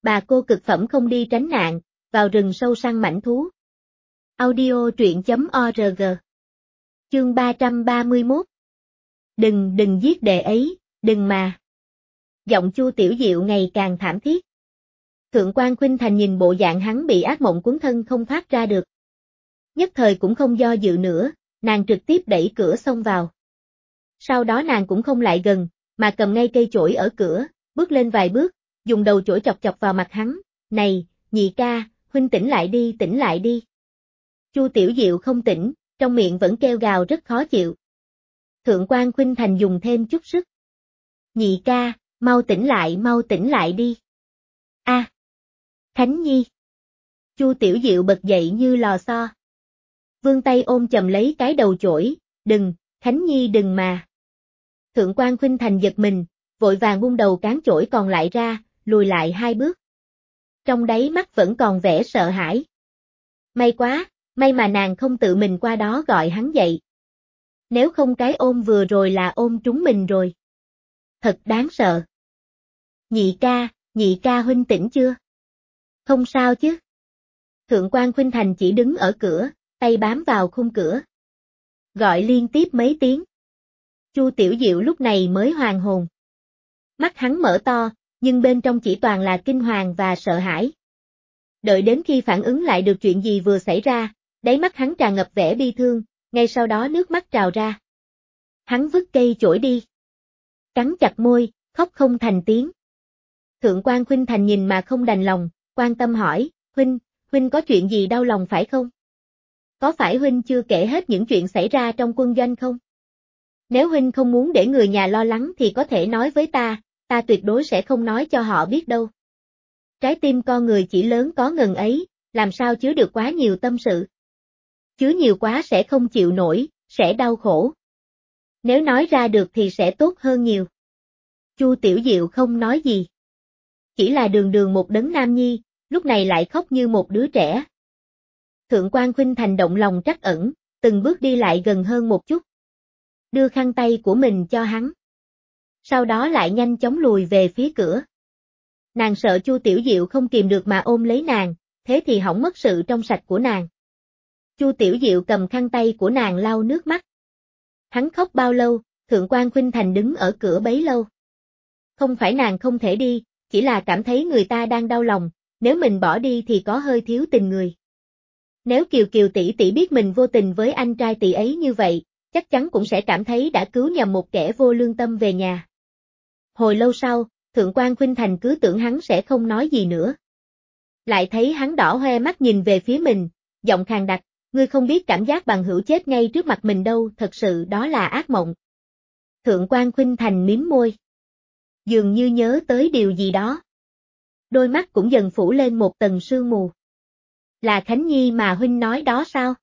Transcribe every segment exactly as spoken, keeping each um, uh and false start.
Bà cô cực phẩm không đi tránh nạn, vào rừng sâu săn mãnh thú. Audio truyện chấm org. Chương ba trăm ba mươi mốt. Đừng, đừng giết đệ ấy, đừng mà. Giọng Chu Tiểu Diệu ngày càng thảm thiết. Thượng quan Khuynh Thành nhìn bộ dạng hắn bị ác mộng cuốn thân không thoát ra được. Nhất thời cũng không do dự nữa, nàng trực tiếp đẩy cửa xông vào. Sau đó nàng cũng không lại gần, mà cầm ngay cây chổi ở cửa, bước lên vài bước, dùng đầu chổi chọc chọc vào mặt hắn, "Này, nhị ca, huynh tỉnh lại đi, tỉnh lại đi." Chu Tiểu Diệu không tỉnh, trong miệng vẫn kêu gào rất khó chịu. Thượng quan Khuynh Thành dùng thêm chút sức. "Nhị ca, mau tỉnh lại, mau tỉnh lại đi." "A, à, Khánh Nhi." Chu Tiểu Diệu bật dậy như lò xo. Vươn tay ôm chầm lấy cái đầu chổi, "Đừng, Khánh Nhi đừng mà." Thượng quan Khuynh Thành giật mình, vội vàng buông đầu cán chổi còn lại ra, lùi lại hai bước. Trong đáy mắt vẫn còn vẻ sợ hãi. May quá, may mà nàng không tự mình qua đó gọi hắn dậy. Nếu không cái ôm vừa rồi là ôm trúng mình rồi. Thật đáng sợ. "Nhị ca, nhị ca huynh tỉnh chưa?" "Không sao chứ." Thượng quan Khuynh Thành chỉ đứng ở cửa, tay bám vào khung cửa. Gọi liên tiếp mấy tiếng. Chu Tiểu Diệu lúc này mới hoàn hồn. Mắt hắn mở to, nhưng bên trong chỉ toàn là kinh hoàng và sợ hãi. Đợi đến khi phản ứng lại được chuyện gì vừa xảy ra, đáy mắt hắn tràn ngập vẻ bi thương, ngay sau đó nước mắt trào ra. Hắn vứt cây chổi đi. Cắn chặt môi, khóc không thành tiếng. Thượng quan Khuynh Thành nhìn mà không đành lòng, quan tâm hỏi, "Huynh, huynh có chuyện gì đau lòng phải không? Có phải huynh chưa kể hết những chuyện xảy ra trong quân doanh không? Nếu huynh không muốn để người nhà lo lắng thì có thể nói với ta, ta tuyệt đối sẽ không nói cho họ biết đâu." Trái tim con người chỉ lớn có ngần ấy, làm sao chứa được quá nhiều tâm sự. Chứa nhiều quá sẽ không chịu nổi, sẽ đau khổ. Nếu nói ra được thì sẽ tốt hơn nhiều. Chu Tiểu Diệu không nói gì. Chỉ là đường đường một đấng nam nhi, lúc này lại khóc như một đứa trẻ. Thượng quan Khuynh Thành động lòng trắc ẩn, từng bước đi lại gần hơn một chút. Đưa khăn tay của mình cho hắn. Sau đó lại nhanh chóng lùi về phía cửa. Nàng sợ Chu Tiểu Diệu không kìm được mà ôm lấy nàng, thế thì hỏng mất sự trong sạch của nàng. Chu Tiểu Diệu cầm khăn tay của nàng lau nước mắt. Hắn khóc bao lâu, Thượng quan Khuynh Thành đứng ở cửa bấy lâu. Không phải nàng không thể đi, chỉ là cảm thấy người ta đang đau lòng, nếu mình bỏ đi thì có hơi thiếu tình người. Nếu Kiều Kiều tỷ tỷ biết mình vô tình với anh trai tỷ ấy như vậy, chắc chắn cũng sẽ cảm thấy đã cứu nhầm một kẻ vô lương tâm về nhà. Hồi lâu sau, Thượng quan Khuynh Thành cứ tưởng hắn sẽ không nói gì nữa. Lại thấy hắn đỏ hoe mắt nhìn về phía mình, giọng khàn đặc, "Ngươi không biết cảm giác bằng hữu chết ngay trước mặt mình đâu, thật sự đó là ác mộng." Thượng quan Khuynh Thành mím môi. Dường như nhớ tới điều gì đó. Đôi mắt cũng dần phủ lên một tầng sương mù. "Là Khánh Nhi mà huynh nói đó sao?"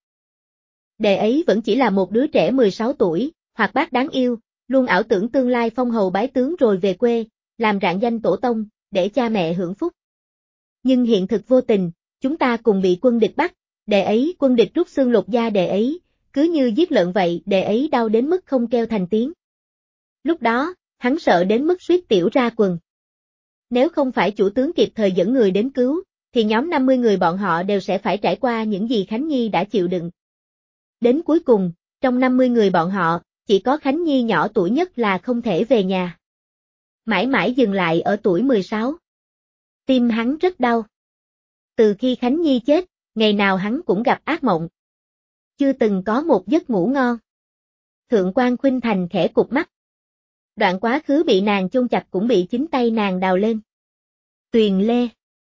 Đệ ấy vẫn chỉ là một đứa trẻ mười sáu tuổi, hoạt bát đáng yêu, luôn ảo tưởng tương lai phong hầu bái tướng rồi về quê, làm rạng danh tổ tông, để cha mẹ hưởng phúc. Nhưng hiện thực vô tình, chúng ta cùng bị quân địch bắt, đệ ấy quân địch rút xương lột da đệ ấy, cứ như giết lợn vậy, đệ ấy đau đến mức không kêu thành tiếng. Lúc đó, hắn sợ đến mức suýt tiểu ra quần. Nếu không phải chủ tướng kịp thời dẫn người đến cứu, thì nhóm năm mươi người bọn họ đều sẽ phải trải qua những gì Khánh Nhi đã chịu đựng. Đến cuối cùng, trong năm mươi người bọn họ, chỉ có Khánh Nhi nhỏ tuổi nhất là không thể về nhà. Mãi mãi dừng lại ở tuổi mười sáu. Tim hắn rất đau. Từ khi Khánh Nhi chết, ngày nào hắn cũng gặp ác mộng. Chưa từng có một giấc ngủ ngon. Thượng quan Khuynh Thành khẽ cụp mắt. Đoạn quá khứ bị nàng chôn chặt cũng bị chính tay nàng đào lên. Tuyền Lê.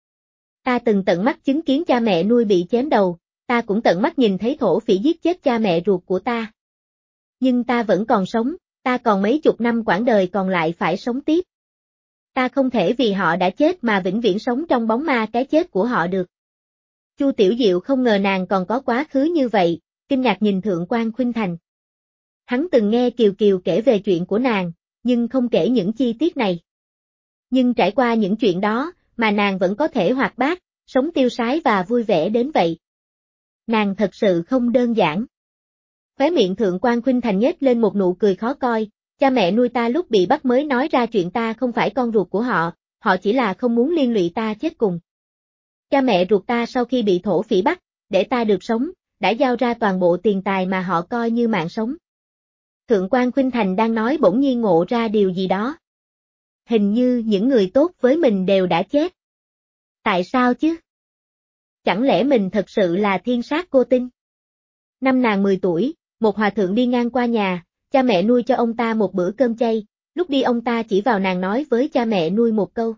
Ta từng tận mắt chứng kiến cha mẹ nuôi bị chém đầu, ta cũng tận mắt nhìn thấy thổ phỉ giết chết cha mẹ ruột của ta. Nhưng ta vẫn còn sống, ta còn mấy chục năm quãng đời còn lại phải sống tiếp. Ta không thể vì họ đã chết mà vĩnh viễn sống trong bóng ma cái chết của họ được. Chu Tiểu Diệu không ngờ nàng còn có quá khứ như vậy, kinh ngạc nhìn Thượng quan Khuynh Thành. Hắn từng nghe Kiều Kiều kể về chuyện của nàng, nhưng không kể những chi tiết này. Nhưng trải qua những chuyện đó, mà nàng vẫn có thể hoạt bát, sống tiêu sái và vui vẻ đến vậy. Nàng thật sự không đơn giản. Khóe miệng Thượng quan Khuynh Thành nhếch lên một nụ cười khó coi, cha mẹ nuôi ta lúc bị bắt mới nói ra chuyện ta không phải con ruột của họ, họ chỉ là không muốn liên lụy ta chết cùng. Cha mẹ ruột ta sau khi bị thổ phỉ bắt, để ta được sống, đã giao ra toàn bộ tiền tài mà họ coi như mạng sống. Thượng quan Khuynh Thành đang nói bỗng nhiên ngộ ra điều gì đó. Hình như những người tốt với mình đều đã chết. Tại sao chứ? Chẳng lẽ mình thật sự là thiên sát cô tinh? Năm nàng mười tuổi, một hòa thượng đi ngang qua nhà, cha mẹ nuôi cho ông ta một bữa cơm chay, lúc đi ông ta chỉ vào nàng nói với cha mẹ nuôi một câu.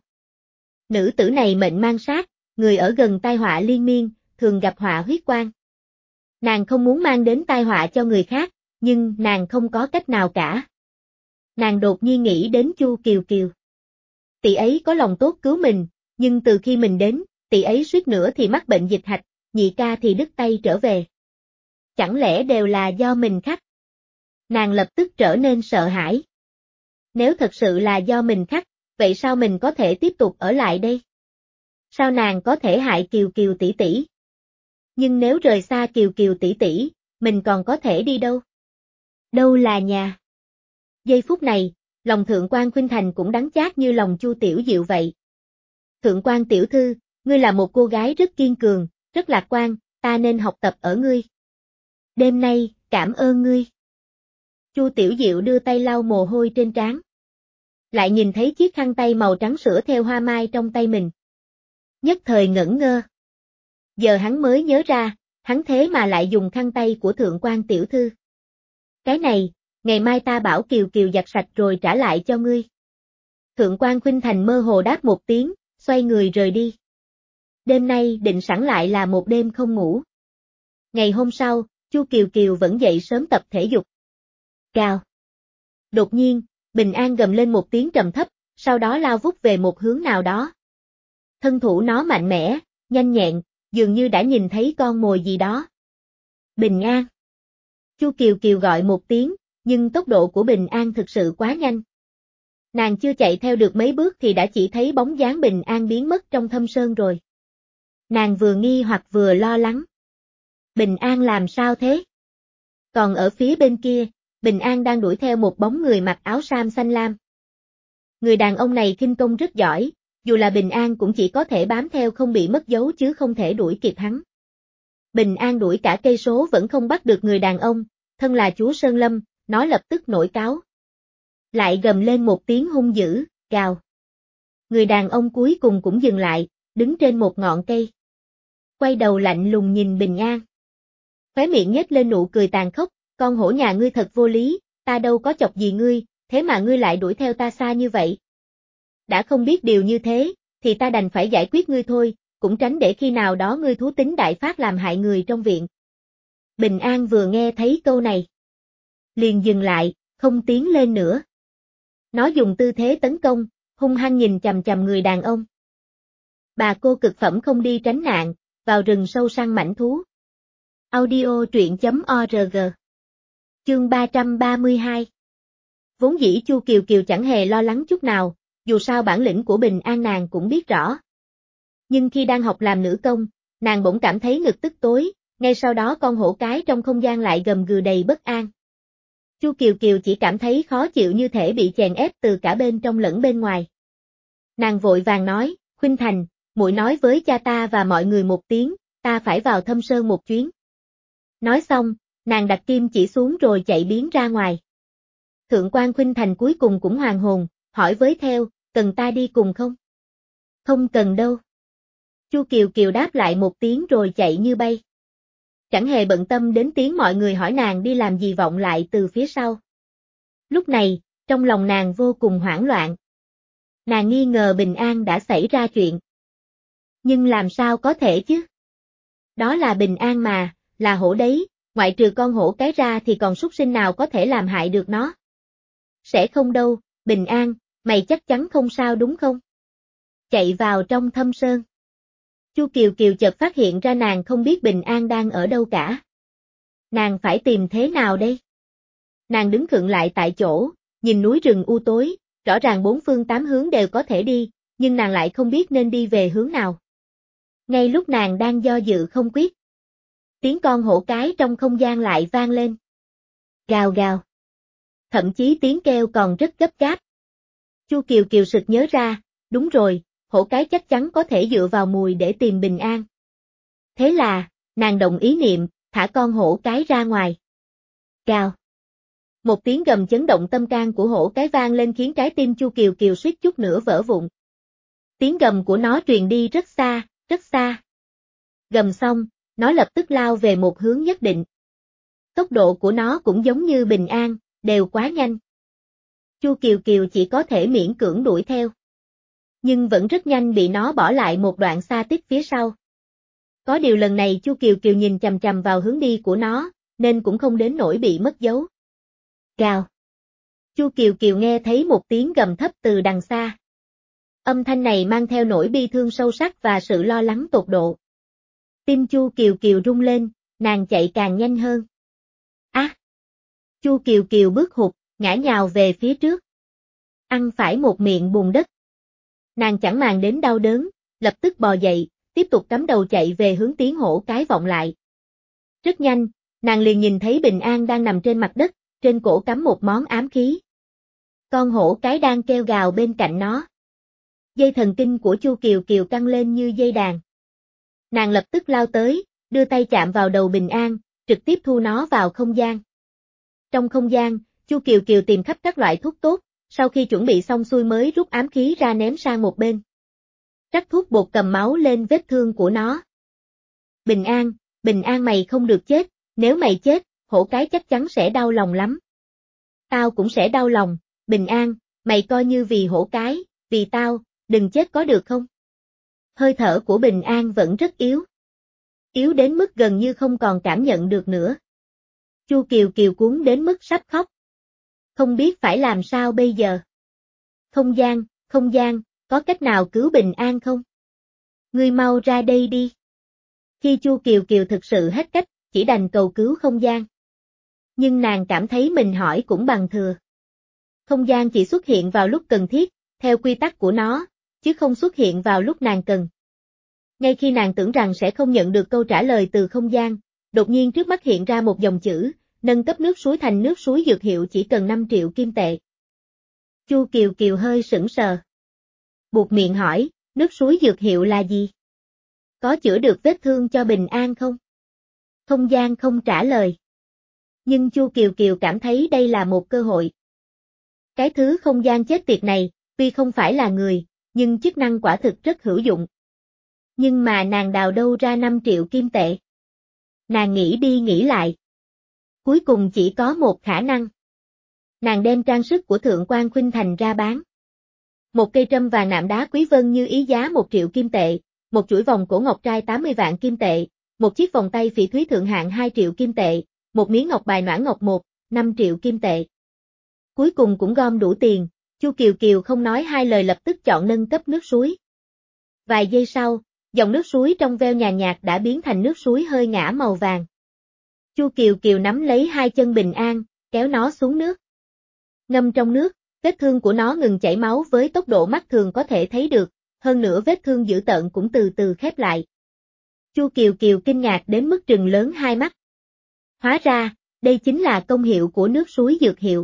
Nữ tử này mệnh mang sát, người ở gần tai họa liên miên, thường gặp họa huyết quan. Nàng không muốn mang đến tai họa cho người khác, nhưng nàng không có cách nào cả. Nàng đột nhiên nghĩ đến Chu Kiều Kiều. Tỷ ấy có lòng tốt cứu mình, nhưng từ khi mình đến, tỷ ấy suýt nữa thì mắc bệnh dịch hạch, nhị ca thì đứt tay trở về. Chẳng lẽ đều là do mình khắc? Nàng lập tức trở nên sợ hãi. Nếu thật sự là do mình khắc, vậy sao mình có thể tiếp tục ở lại đây? Sao nàng có thể hại Kiều Kiều tỷ tỷ? Nhưng nếu rời xa Kiều Kiều tỷ tỷ, mình còn có thể đi đâu? Đâu là nhà? Giây phút này, lòng Thượng quan Khuynh Thành cũng đắng chát như lòng Chu Tiểu Diệu vậy. Thượng quan tiểu thư, ngươi là một cô gái rất kiên cường, rất lạc quan, ta nên học tập ở ngươi. Đêm nay, cảm ơn ngươi. Chu Tiểu Diệu đưa tay lau mồ hôi trên trán. Lại nhìn thấy chiếc khăn tay màu trắng sữa theo hoa mai trong tay mình. Nhất thời ngẩn ngơ. Giờ hắn mới nhớ ra, hắn thế mà lại dùng khăn tay của Thượng quan tiểu thư. Cái này, ngày mai ta bảo Kiều Kiều giặt sạch rồi trả lại cho ngươi. Thượng quan Khuynh Thành mơ hồ đáp một tiếng, xoay người rời đi. Đêm nay định sẵn lại là một đêm không ngủ. Ngày hôm sau, Chu Kiều Kiều vẫn dậy sớm tập thể dục. Cào. Đột nhiên, Bình An gầm lên một tiếng trầm thấp, sau đó lao vút về một hướng nào đó. Thân thủ nó mạnh mẽ, nhanh nhẹn, dường như đã nhìn thấy con mồi gì đó. Bình An. Chu Kiều Kiều gọi một tiếng, nhưng tốc độ của Bình An thực sự quá nhanh. Nàng chưa chạy theo được mấy bước thì đã chỉ thấy bóng dáng Bình An biến mất trong thâm sơn rồi. Nàng vừa nghi hoặc vừa lo lắng. Bình An làm sao thế? Còn ở phía bên kia, Bình An đang đuổi theo một bóng người mặc áo sam xanh lam. Người đàn ông này khinh công rất giỏi, dù là Bình An cũng chỉ có thể bám theo không bị mất dấu chứ không thể đuổi kịp hắn. Bình An đuổi cả cây số vẫn không bắt được người đàn ông, thân là chúa Sơn Lâm, nó lập tức nổi cáu. Lại gầm lên một tiếng hung dữ, gào. Người đàn ông cuối cùng cũng dừng lại, đứng trên một ngọn cây. Quay đầu lạnh lùng nhìn Bình An. Khóe miệng nhếch lên nụ cười tàn khốc, con hổ nhà ngươi thật vô lý, ta đâu có chọc gì ngươi, thế mà ngươi lại đuổi theo ta xa như vậy. Đã không biết điều như thế, thì ta đành phải giải quyết ngươi thôi, cũng tránh để khi nào đó ngươi thú tính đại phát làm hại người trong viện. Bình An vừa nghe thấy câu này, liền dừng lại, không tiến lên nữa. Nó dùng tư thế tấn công, hung hăng nhìn chằm chằm người đàn ông. Bà cô cực phẩm không đi tránh nạn, vào rừng sâu săn mãnh thú. Audio truyện chấm org. Chương ba trăm ba mươi hai. Vốn dĩ Chu Kiều Kiều chẳng hề lo lắng chút nào, dù sao bản lĩnh của Bình An nàng cũng biết rõ. Nhưng khi đang học làm nữ công, nàng bỗng cảm thấy ngực tức tối, ngay sau đó con hổ cái trong không gian lại gầm gừ đầy bất an. Chu Kiều Kiều chỉ cảm thấy khó chịu như thể bị chèn ép từ cả bên trong lẫn bên ngoài. Nàng vội vàng nói, Khuynh Thành, muội nói với cha ta và mọi người một tiếng, ta phải vào Thâm Sơn một chuyến. Nói xong, nàng đặt kim chỉ xuống rồi chạy biến ra ngoài. Thượng quan Khuynh Thành cuối cùng cũng hoàn hồn, hỏi với theo, cần ta đi cùng không? Không cần đâu. Chu Kiều Kiều đáp lại một tiếng rồi chạy như bay. Chẳng hề bận tâm đến tiếng mọi người hỏi nàng đi làm gì vọng lại từ phía sau. Lúc này, trong lòng nàng vô cùng hoảng loạn. Nàng nghi ngờ Bình An đã xảy ra chuyện. Nhưng làm sao có thể chứ? Đó là Bình An mà, là hổ đấy, ngoại trừ con hổ cái ra thì còn súc sinh nào có thể làm hại được nó. Sẽ không đâu, Bình An, mày chắc chắn không sao đúng không? Chạy vào trong thâm sơn. Chu Kiều Kiều chợt phát hiện ra nàng không biết Bình An đang ở đâu cả. Nàng phải tìm thế nào đây? Nàng đứng khựng lại tại chỗ, nhìn núi rừng u tối, rõ ràng bốn phương tám hướng đều có thể đi, nhưng nàng lại không biết nên đi về hướng nào. Ngay lúc nàng đang do dự không quyết, tiếng con hổ cái trong không gian lại vang lên. Gào gào. Thậm chí tiếng kêu còn rất gấp gáp. Chu Kiều Kiều sực nhớ ra, Đúng rồi, hổ cái chắc chắn có thể dựa vào mùi để tìm bình an. Thế là, nàng đồng ý niệm, thả con hổ cái ra ngoài. Cào. Một tiếng gầm chấn động tâm can của hổ cái vang lên khiến trái tim Chu Kiều Kiều suýt chút nữa vỡ vụn. Tiếng gầm của nó truyền đi rất xa, rất xa. Gầm xong, nó lập tức lao về một hướng nhất định. Tốc độ của nó cũng giống như bình an, đều quá nhanh. Chu Kiều Kiều chỉ có thể miễn cưỡng đuổi theo. Nhưng vẫn rất nhanh bị nó bỏ lại một đoạn xa tít phía sau. Có điều lần này Chu Kiều Kiều nhìn chằm chằm vào hướng đi của nó, nên cũng không đến nỗi bị mất dấu. Cào. Chu Kiều Kiều nghe thấy một tiếng gầm thấp từ đằng xa. Âm thanh này mang theo nỗi bi thương sâu sắc và sự lo lắng tột độ. Tim Chu Kiều Kiều rung lên, nàng chạy càng nhanh hơn. Á! À! Chu Kiều Kiều bước hụt, ngã nhào về phía trước. Ăn phải một miệng bùn đất. Nàng chẳng màng đến đau đớn, lập tức bò dậy, tiếp tục cắm đầu chạy về hướng tiếng hổ cái vọng lại. Rất nhanh, nàng liền nhìn thấy Bình An đang nằm trên mặt đất, trên cổ cắm một món ám khí. Con hổ cái đang kêu gào bên cạnh nó. Dây thần kinh của Chu Kiều Kiều căng lên như dây đàn. Nàng lập tức lao tới, đưa tay chạm vào đầu Bình An, trực tiếp thu nó vào không gian. Trong không gian, Chu Kiều Kiều tìm khắp các loại thuốc tốt, sau khi chuẩn bị xong xuôi mới rút ám khí ra ném sang một bên. Rắc thuốc bột cầm máu lên vết thương của nó. Bình An, Bình An mày không được chết, nếu mày chết, hổ cái chắc chắn sẽ đau lòng lắm. Tao cũng sẽ đau lòng, Bình An, mày coi như vì hổ cái, vì tao, đừng chết có được không? Hơi thở của Bình An vẫn rất yếu. Yếu đến mức gần như không còn cảm nhận được nữa. Chu Kiều Kiều cuốn đến mức sắp khóc. Không biết phải làm sao bây giờ. Không gian, không gian, có cách nào cứu Bình An không? Ngươi mau ra đây đi. Khi Chu Kiều Kiều thực sự hết cách, chỉ đành cầu cứu không gian. Nhưng nàng cảm thấy mình hỏi cũng bằng thừa. Không gian chỉ xuất hiện vào lúc cần thiết, theo quy tắc của nó, chứ không xuất hiện vào lúc nàng cần. Ngay khi nàng tưởng rằng sẽ không nhận được câu trả lời từ không gian, đột nhiên trước mắt hiện ra một dòng chữ, nâng cấp nước suối thành nước suối dược hiệu chỉ cần năm triệu kim tệ. Chu Kiều Kiều hơi sững sờ. Buột miệng hỏi, nước suối dược hiệu là gì? Có chữa được vết thương cho Bình An không? Không gian không trả lời. Nhưng Chu Kiều Kiều cảm thấy đây là một cơ hội. Cái thứ không gian chết tiệt này, tuy không phải là người, nhưng chức năng quả thực rất hữu dụng. Nhưng mà nàng đào đâu ra năm triệu kim tệ? Nàng nghĩ đi nghĩ lại. Cuối cùng chỉ có một khả năng. Nàng đem trang sức của Thượng quan Khuynh Thành ra bán. Một cây trâm vàng nạm đá quý vân như ý giá một triệu kim tệ, một chuỗi vòng cổ ngọc trai tám mươi vạn kim tệ, một chiếc vòng tay phỉ thúy thượng hạng hai triệu kim tệ, một miếng ngọc bài noãn ngọc một, năm triệu kim tệ. Cuối cùng cũng gom đủ tiền, Chu Kiều Kiều không nói hai lời lập tức chọn nâng cấp nước suối. Vài giây sau, dòng nước suối trong veo nhàn nhạt đã biến thành nước suối hơi ngã màu vàng. Chu Kiều Kiều nắm lấy hai chân Bình An, kéo nó xuống nước. Ngâm trong nước, vết thương của nó ngừng chảy máu với tốc độ mắt thường có thể thấy được, hơn nữa vết thương dữ tợn cũng từ từ khép lại. Chu Kiều Kiều kinh ngạc đến mức trừng lớn hai mắt. Hóa ra, đây chính là công hiệu của nước suối dược hiệu.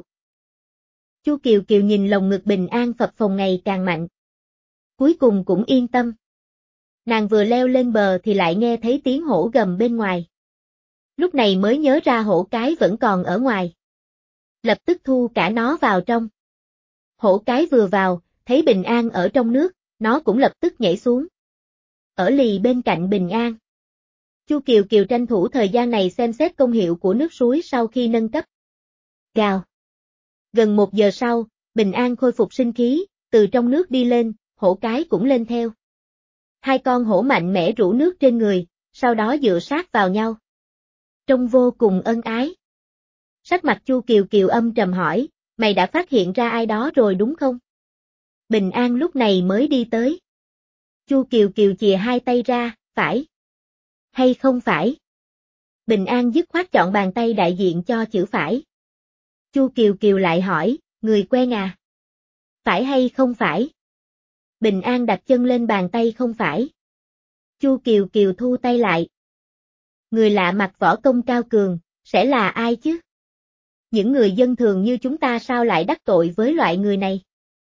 Chu Kiều Kiều nhìn lồng ngực Bình An phập phồng ngày càng mạnh. Cuối cùng cũng yên tâm. Nàng vừa leo lên bờ thì lại nghe thấy tiếng hổ gầm bên ngoài. Lúc này mới nhớ ra hổ cái vẫn còn ở ngoài. Lập tức thu cả nó vào trong. Hổ cái vừa vào, thấy Bình An ở trong nước, nó cũng lập tức nhảy xuống. Ở lì bên cạnh Bình An. Chu Kiều Kiều tranh thủ thời gian này xem xét công hiệu của nước suối sau khi nâng cấp. Gào. Gần một giờ sau, Bình An khôi phục sinh khí, từ trong nước đi lên, hổ cái cũng lên theo. Hai con hổ mạnh mẽ rủ nước trên người, sau đó dựa sát vào nhau. Trông vô cùng ân ái. Sắc mặt Chu Kiều Kiều âm trầm hỏi, mày đã phát hiện ra ai đó rồi đúng không? Bình An lúc này mới đi tới. Chu Kiều Kiều chìa hai tay ra, phải. Hay không phải? Bình An dứt khoát chọn bàn tay đại diện cho chữ phải. Chu Kiều Kiều lại hỏi, người quen à? Phải hay không phải? Bình An đặt chân lên bàn tay không phải. Chu Kiều Kiều thu tay lại. Người lạ mặt võ công cao cường, sẽ là ai chứ? Những người dân thường như chúng ta sao lại đắc tội với loại người này?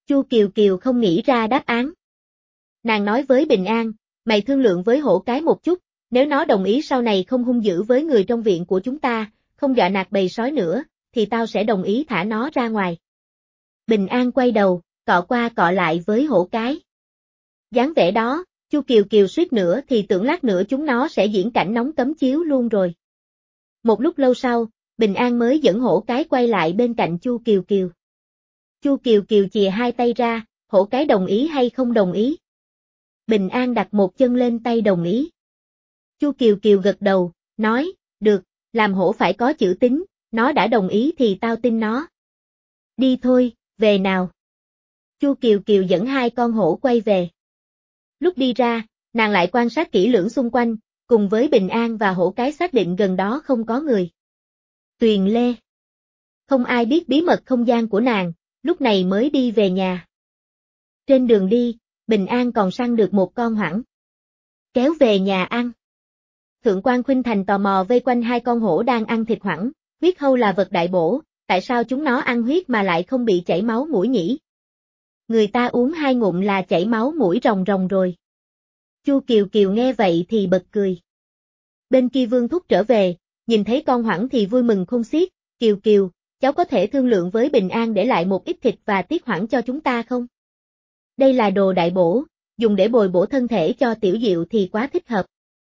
Chu Kiều Kiều không nghĩ ra đáp án. Nàng nói với Bình An, mày thương lượng với hổ cái một chút, nếu nó đồng ý sau này không hung dữ với người trong viện của chúng ta, không dọa nạt bầy sói nữa, thì tao sẽ đồng ý thả nó ra ngoài. Bình An quay đầu, cọ qua cọ lại với hổ cái. Dáng vẻ đó, Chu Kiều Kiều suýt nữa thì tưởng lát nữa chúng nó sẽ diễn cảnh nóng cấm chiếu luôn rồi. Một lúc lâu sau, Bình An mới dẫn hổ cái quay lại bên cạnh Chu Kiều Kiều. Chu Kiều Kiều chìa hai tay ra, hổ cái đồng ý hay không đồng ý? Bình An đặt một chân lên tay đồng ý. Chu Kiều Kiều gật đầu, nói, được, làm hổ phải có chữ tín, nó đã đồng ý thì tao tin nó. Đi thôi, về nào. Chu Kiều Kiều dẫn hai con hổ quay về. Lúc đi ra, nàng lại quan sát kỹ lưỡng xung quanh, cùng với Bình An và hổ cái xác định gần đó không có người. Tuyền Lê. Không ai biết bí mật không gian của nàng, lúc này mới đi về nhà. Trên đường đi, Bình An còn săn được một con hoảng. Kéo về nhà ăn. Thượng quan Khuynh Thành tò mò vây quanh hai con hổ đang ăn thịt hoảng, huyết hâu là vật đại bổ, tại sao chúng nó ăn huyết mà lại không bị chảy máu mũi nhỉ? Người ta uống hai ngụm là chảy máu mũi ròng ròng rồi. Chu Kiều Kiều nghe vậy thì bật cười. Bên kia Vương Thúc trở về, nhìn thấy con hoảng thì vui mừng khôn xiết, Kiều Kiều, cháu có thể thương lượng với Bình An để lại một ít thịt và tiết hoảng cho chúng ta không? Đây là đồ đại bổ, dùng để bồi bổ thân thể cho Tiểu Diệu thì quá thích hợp.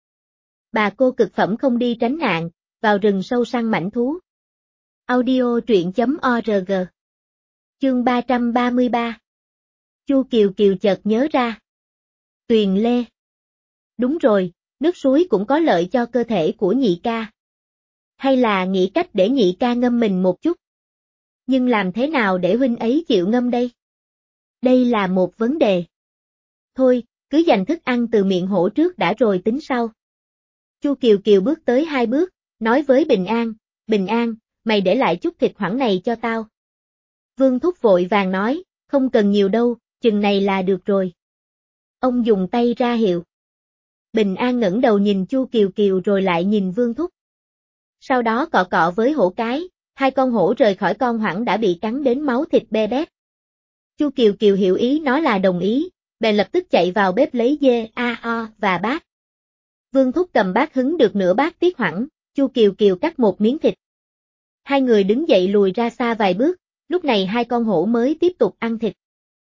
Bà cô cực phẩm không đi tránh nạn, vào rừng sâu săn mãnh thú. Audio truyện chấm org. Chương ba trăm ba mươi ba. Chu Kiều Kiều chợt nhớ ra. Tuyền Lê. Đúng rồi, nước suối cũng có lợi cho cơ thể của nhị ca. Hay là nghĩ cách để nhị ca ngâm mình một chút. Nhưng làm thế nào để huynh ấy chịu ngâm đây? Đây là một vấn đề. Thôi, cứ dành thức ăn từ miệng hổ trước đã rồi tính sau. Chu Kiều Kiều bước tới hai bước, nói với Bình An, Bình An, mày để lại chút thịt hoảng này cho tao. Vương Thúc vội vàng nói, không cần nhiều đâu, chừng này là được rồi. Ông dùng tay ra hiệu. Bình An ngẩng đầu nhìn Chu Kiều Kiều rồi lại nhìn Vương Thúc. Sau đó cọ cọ với hổ cái, hai con hổ rời khỏi con hoảng đã bị cắn đến máu thịt be bét. Chu Kiều Kiều hiểu ý nó là đồng ý, bèn lập tức chạy vào bếp lấy dê, a o và bát. Vương Thúc cầm bát hứng được nửa bát tiết hoảng, Chu Kiều Kiều cắt một miếng thịt. Hai người đứng dậy lùi ra xa vài bước, lúc này hai con hổ mới tiếp tục ăn thịt.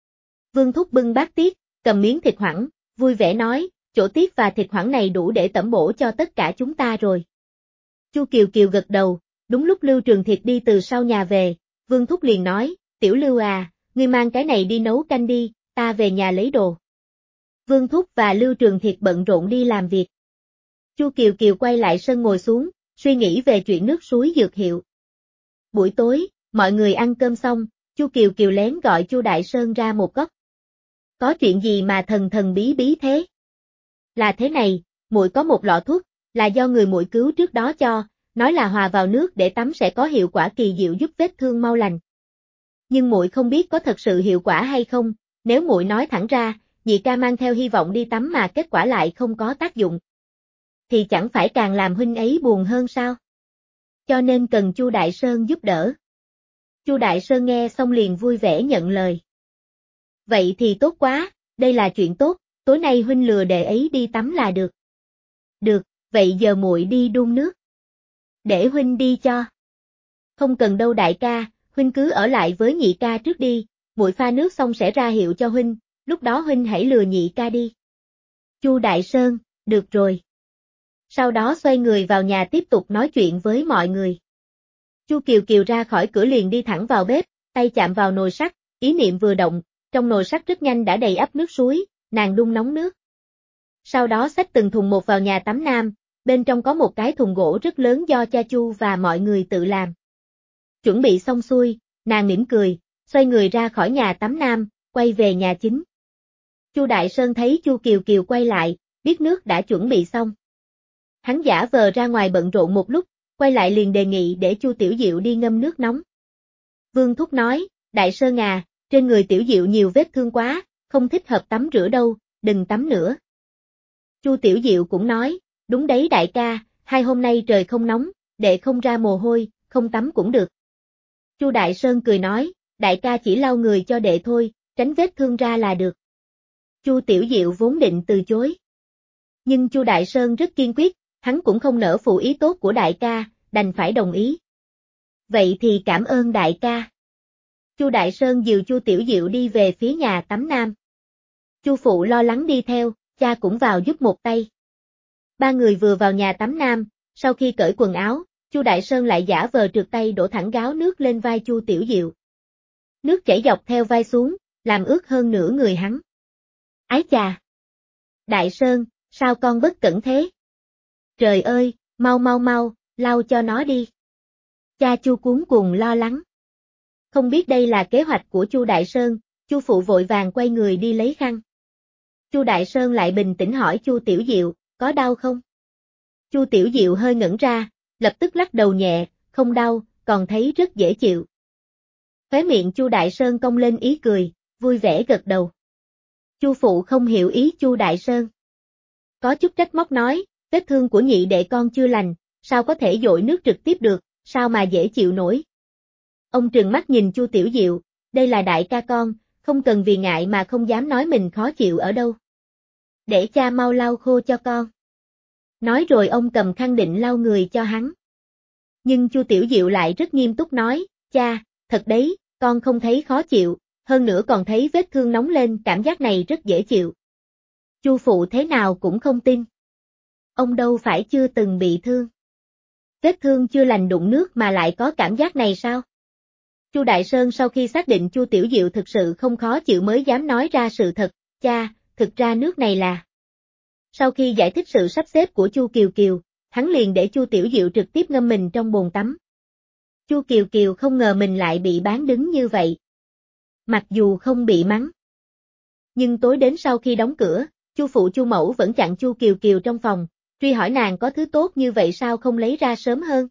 Vương Thúc bưng bát tiết, cầm miếng thịt hoảng, vui vẻ nói, chỗ tiết và thịt hoảng này đủ để tẩm bổ cho tất cả chúng ta rồi. Chu Kiều Kiều gật đầu, đúng lúc Lưu Trường Thiệt đi từ sau nhà về, Vương Thúc liền nói, Tiểu Lưu à, ngươi mang cái này đi nấu canh đi, ta về nhà lấy đồ. Vương Thúc và Lưu Trường Thiệt bận rộn đi làm việc. Chu Kiều Kiều quay lại sân ngồi xuống, suy nghĩ về chuyện nước suối dược hiệu. Buổi tối, mọi người ăn cơm xong, Chu Kiều Kiều lén gọi Chu Đại Sơn ra một góc. Có chuyện gì mà thần thần bí bí thế? Là thế này, muội có một lọ thuốc, là do người muội cứu trước đó cho, nói là hòa vào nước để tắm sẽ có hiệu quả kỳ diệu giúp vết thương mau lành. Nhưng muội không biết có thật sự hiệu quả hay không, nếu muội nói thẳng ra, nhị ca mang theo hy vọng đi tắm mà kết quả lại không có tác dụng, thì chẳng phải càng làm huynh ấy buồn hơn sao? Cho nên cần Chu Đại Sơn giúp đỡ. Chu Đại Sơn nghe xong liền vui vẻ nhận lời. Vậy thì tốt quá, đây là chuyện tốt, tối nay huynh lừa đệ ấy đi tắm là được. Được, vậy giờ muội đi đun nước. Để huynh đi cho. Không cần đâu đại ca, huynh cứ ở lại với nhị ca trước đi, muội pha nước xong sẽ ra hiệu cho huynh, lúc đó huynh hãy lừa nhị ca đi. Chu Đại Sơn, được rồi. Sau đó xoay người vào nhà tiếp tục nói chuyện với mọi người. Chu Kiều Kiều ra khỏi cửa liền đi thẳng vào bếp, tay chạm vào nồi sắt, ý niệm vừa động, trong nồi sắt rất nhanh đã đầy ắp nước suối, nàng đun nóng nước. Sau đó xách từng thùng một vào nhà tắm nam, bên trong có một cái thùng gỗ rất lớn do cha Chu và mọi người tự làm. Chuẩn bị xong xuôi, nàng mỉm cười, xoay người ra khỏi nhà tắm nam, quay về nhà chính. Chu Đại Sơn thấy Chu Kiều Kiều quay lại, biết nước đã chuẩn bị xong. Hắn giả vờ ra ngoài bận rộn một lúc, quay lại liền đề nghị để Chu Tiểu Diệu đi ngâm nước nóng. Vương Thúc nói, Đại Sơn à, trên người Tiểu Diệu nhiều vết thương quá, không thích hợp tắm rửa đâu, đừng tắm nữa. Chu Tiểu Diệu cũng nói, đúng đấy đại ca, hai hôm nay trời không nóng, đệ không ra mồ hôi, không tắm cũng được. Chu Đại Sơn cười nói, đại ca chỉ lau người cho đệ thôi, tránh vết thương ra là được. Chu Tiểu Diệu vốn định từ chối. Nhưng Chu Đại Sơn rất kiên quyết, hắn cũng không nỡ phụ ý tốt của đại ca, đành phải đồng ý. Vậy thì cảm ơn đại ca. Chu Đại Sơn dìu Chu Tiểu Diệu đi về phía nhà tắm nam. Chu phụ lo lắng đi theo, cha cũng vào giúp một tay. Ba người vừa vào nhà tắm nam, sau khi cởi quần áo, Chu Đại Sơn lại giả vờ trượt tay đổ thẳng gáo nước lên vai Chu Tiểu Diệu. Nước chảy dọc theo vai xuống, làm ướt hơn nửa người hắn. Ái chà! Đại Sơn, sao con bất cẩn thế? Trời ơi, mau mau mau, lau cho nó đi. Cha Chu cuống cuồng lo lắng. Không biết đây là kế hoạch của Chu Đại Sơn, Chu phụ vội vàng quay người đi lấy khăn. Chu Đại Sơn lại bình tĩnh hỏi Chu Tiểu Diệu, có đau không? Chu Tiểu Diệu hơi ngẩn ra, lập tức lắc đầu nhẹ, không đau, còn thấy rất dễ chịu. Khóe miệng Chu Đại Sơn cong lên ý cười, vui vẻ gật đầu. Chu phụ không hiểu ý Chu Đại Sơn. Có chút trách móc nói, vết thương của nhị đệ con chưa lành, sao có thể dội nước trực tiếp được, sao mà dễ chịu nổi. Ông trừng mắt nhìn Chu Tiểu Diệu, đây là đại ca con, không cần vì ngại mà không dám nói mình khó chịu ở đâu. Để cha mau lau khô cho con. Nói rồi ông cầm khăn định lau người cho hắn. Nhưng Chu Tiểu Diệu lại rất nghiêm túc nói, cha, thật đấy, con không thấy khó chịu, hơn nữa còn thấy vết thương nóng lên, cảm giác này rất dễ chịu. Chu phụ thế nào cũng không tin. Ông đâu phải chưa từng bị thương. Vết thương chưa lành đụng nước mà lại có cảm giác này sao? Chu Đại Sơn sau khi xác định Chu Tiểu Diệu thực sự không khó chịu mới dám nói ra sự thật, cha, thực ra nước này là... Sau khi giải thích sự sắp xếp của Chu Kiều Kiều, hắn liền để Chu Tiểu Diệu trực tiếp ngâm mình trong bồn tắm. Chu Kiều Kiều không ngờ mình lại bị bán đứng như vậy. Mặc dù không bị mắng. Nhưng tối đến sau khi đóng cửa, Chu phụ Chu mẫu vẫn chặn Chu Kiều Kiều trong phòng, truy hỏi nàng có thứ tốt như vậy sao không lấy ra sớm hơn.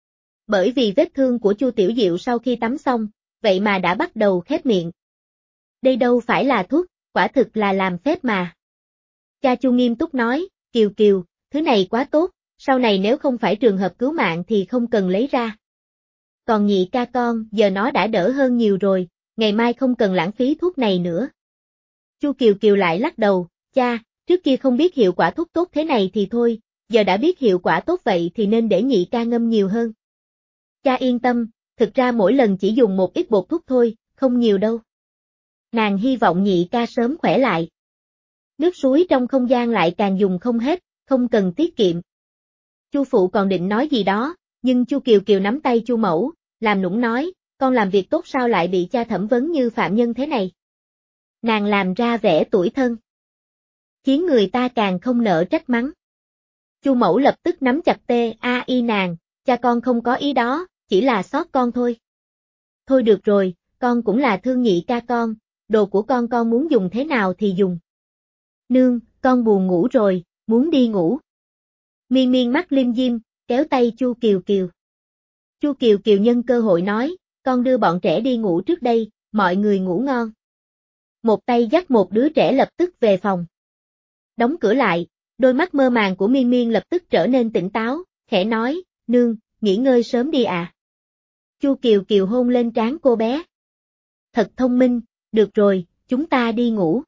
Bởi vì vết thương của Chu Tiểu Diệu sau khi tắm xong, vậy mà đã bắt đầu khép miệng. Đây đâu phải là thuốc, quả thực là làm phép mà. Cha Chu nghiêm túc nói, Kiều Kiều, thứ này quá tốt, sau này nếu không phải trường hợp cứu mạng thì không cần lấy ra. Còn nhị ca con, giờ nó đã đỡ hơn nhiều rồi, ngày mai không cần lãng phí thuốc này nữa. Chu Kiều Kiều lại lắc đầu, cha, trước kia không biết hiệu quả thuốc tốt thế này thì thôi, giờ đã biết hiệu quả tốt vậy thì nên để nhị ca ngâm nhiều hơn. Cha yên tâm, thực ra mỗi lần chỉ dùng một ít bột thuốc thôi, không nhiều đâu. Nàng hy vọng nhị ca sớm khỏe lại. Nước suối trong không gian lại càng dùng không hết, không cần tiết kiệm. Chu phụ còn định nói gì đó, nhưng Chu Kiều Kiều nắm tay Chu mẫu, làm nũng nói, con làm việc tốt sao lại bị cha thẩm vấn như phạm nhân thế này. Nàng làm ra vẻ tủi thân, khiến người ta càng không nỡ trách mắng. Chu mẫu lập tức nắm chặt tê a y nàng, cha con không có ý đó, chỉ là xót con thôi. Thôi được rồi, con cũng là thương nhị ca con, đồ của con con muốn dùng thế nào thì dùng. Nương, con buồn ngủ rồi, muốn đi ngủ. Miên Miên mắt lim dim, kéo tay Chu Kiều Kiều. Chu Kiều Kiều nhân cơ hội nói, con đưa bọn trẻ đi ngủ trước đây, mọi người ngủ ngon. Một tay dắt một đứa trẻ lập tức về phòng. Đóng cửa lại, đôi mắt mơ màng của Miên Miên lập tức trở nên tỉnh táo, khẽ nói, nương, nghỉ ngơi sớm đi à. Chu Kiều Kiều hôn lên trán cô bé. Thật thông minh, được rồi, chúng ta đi ngủ.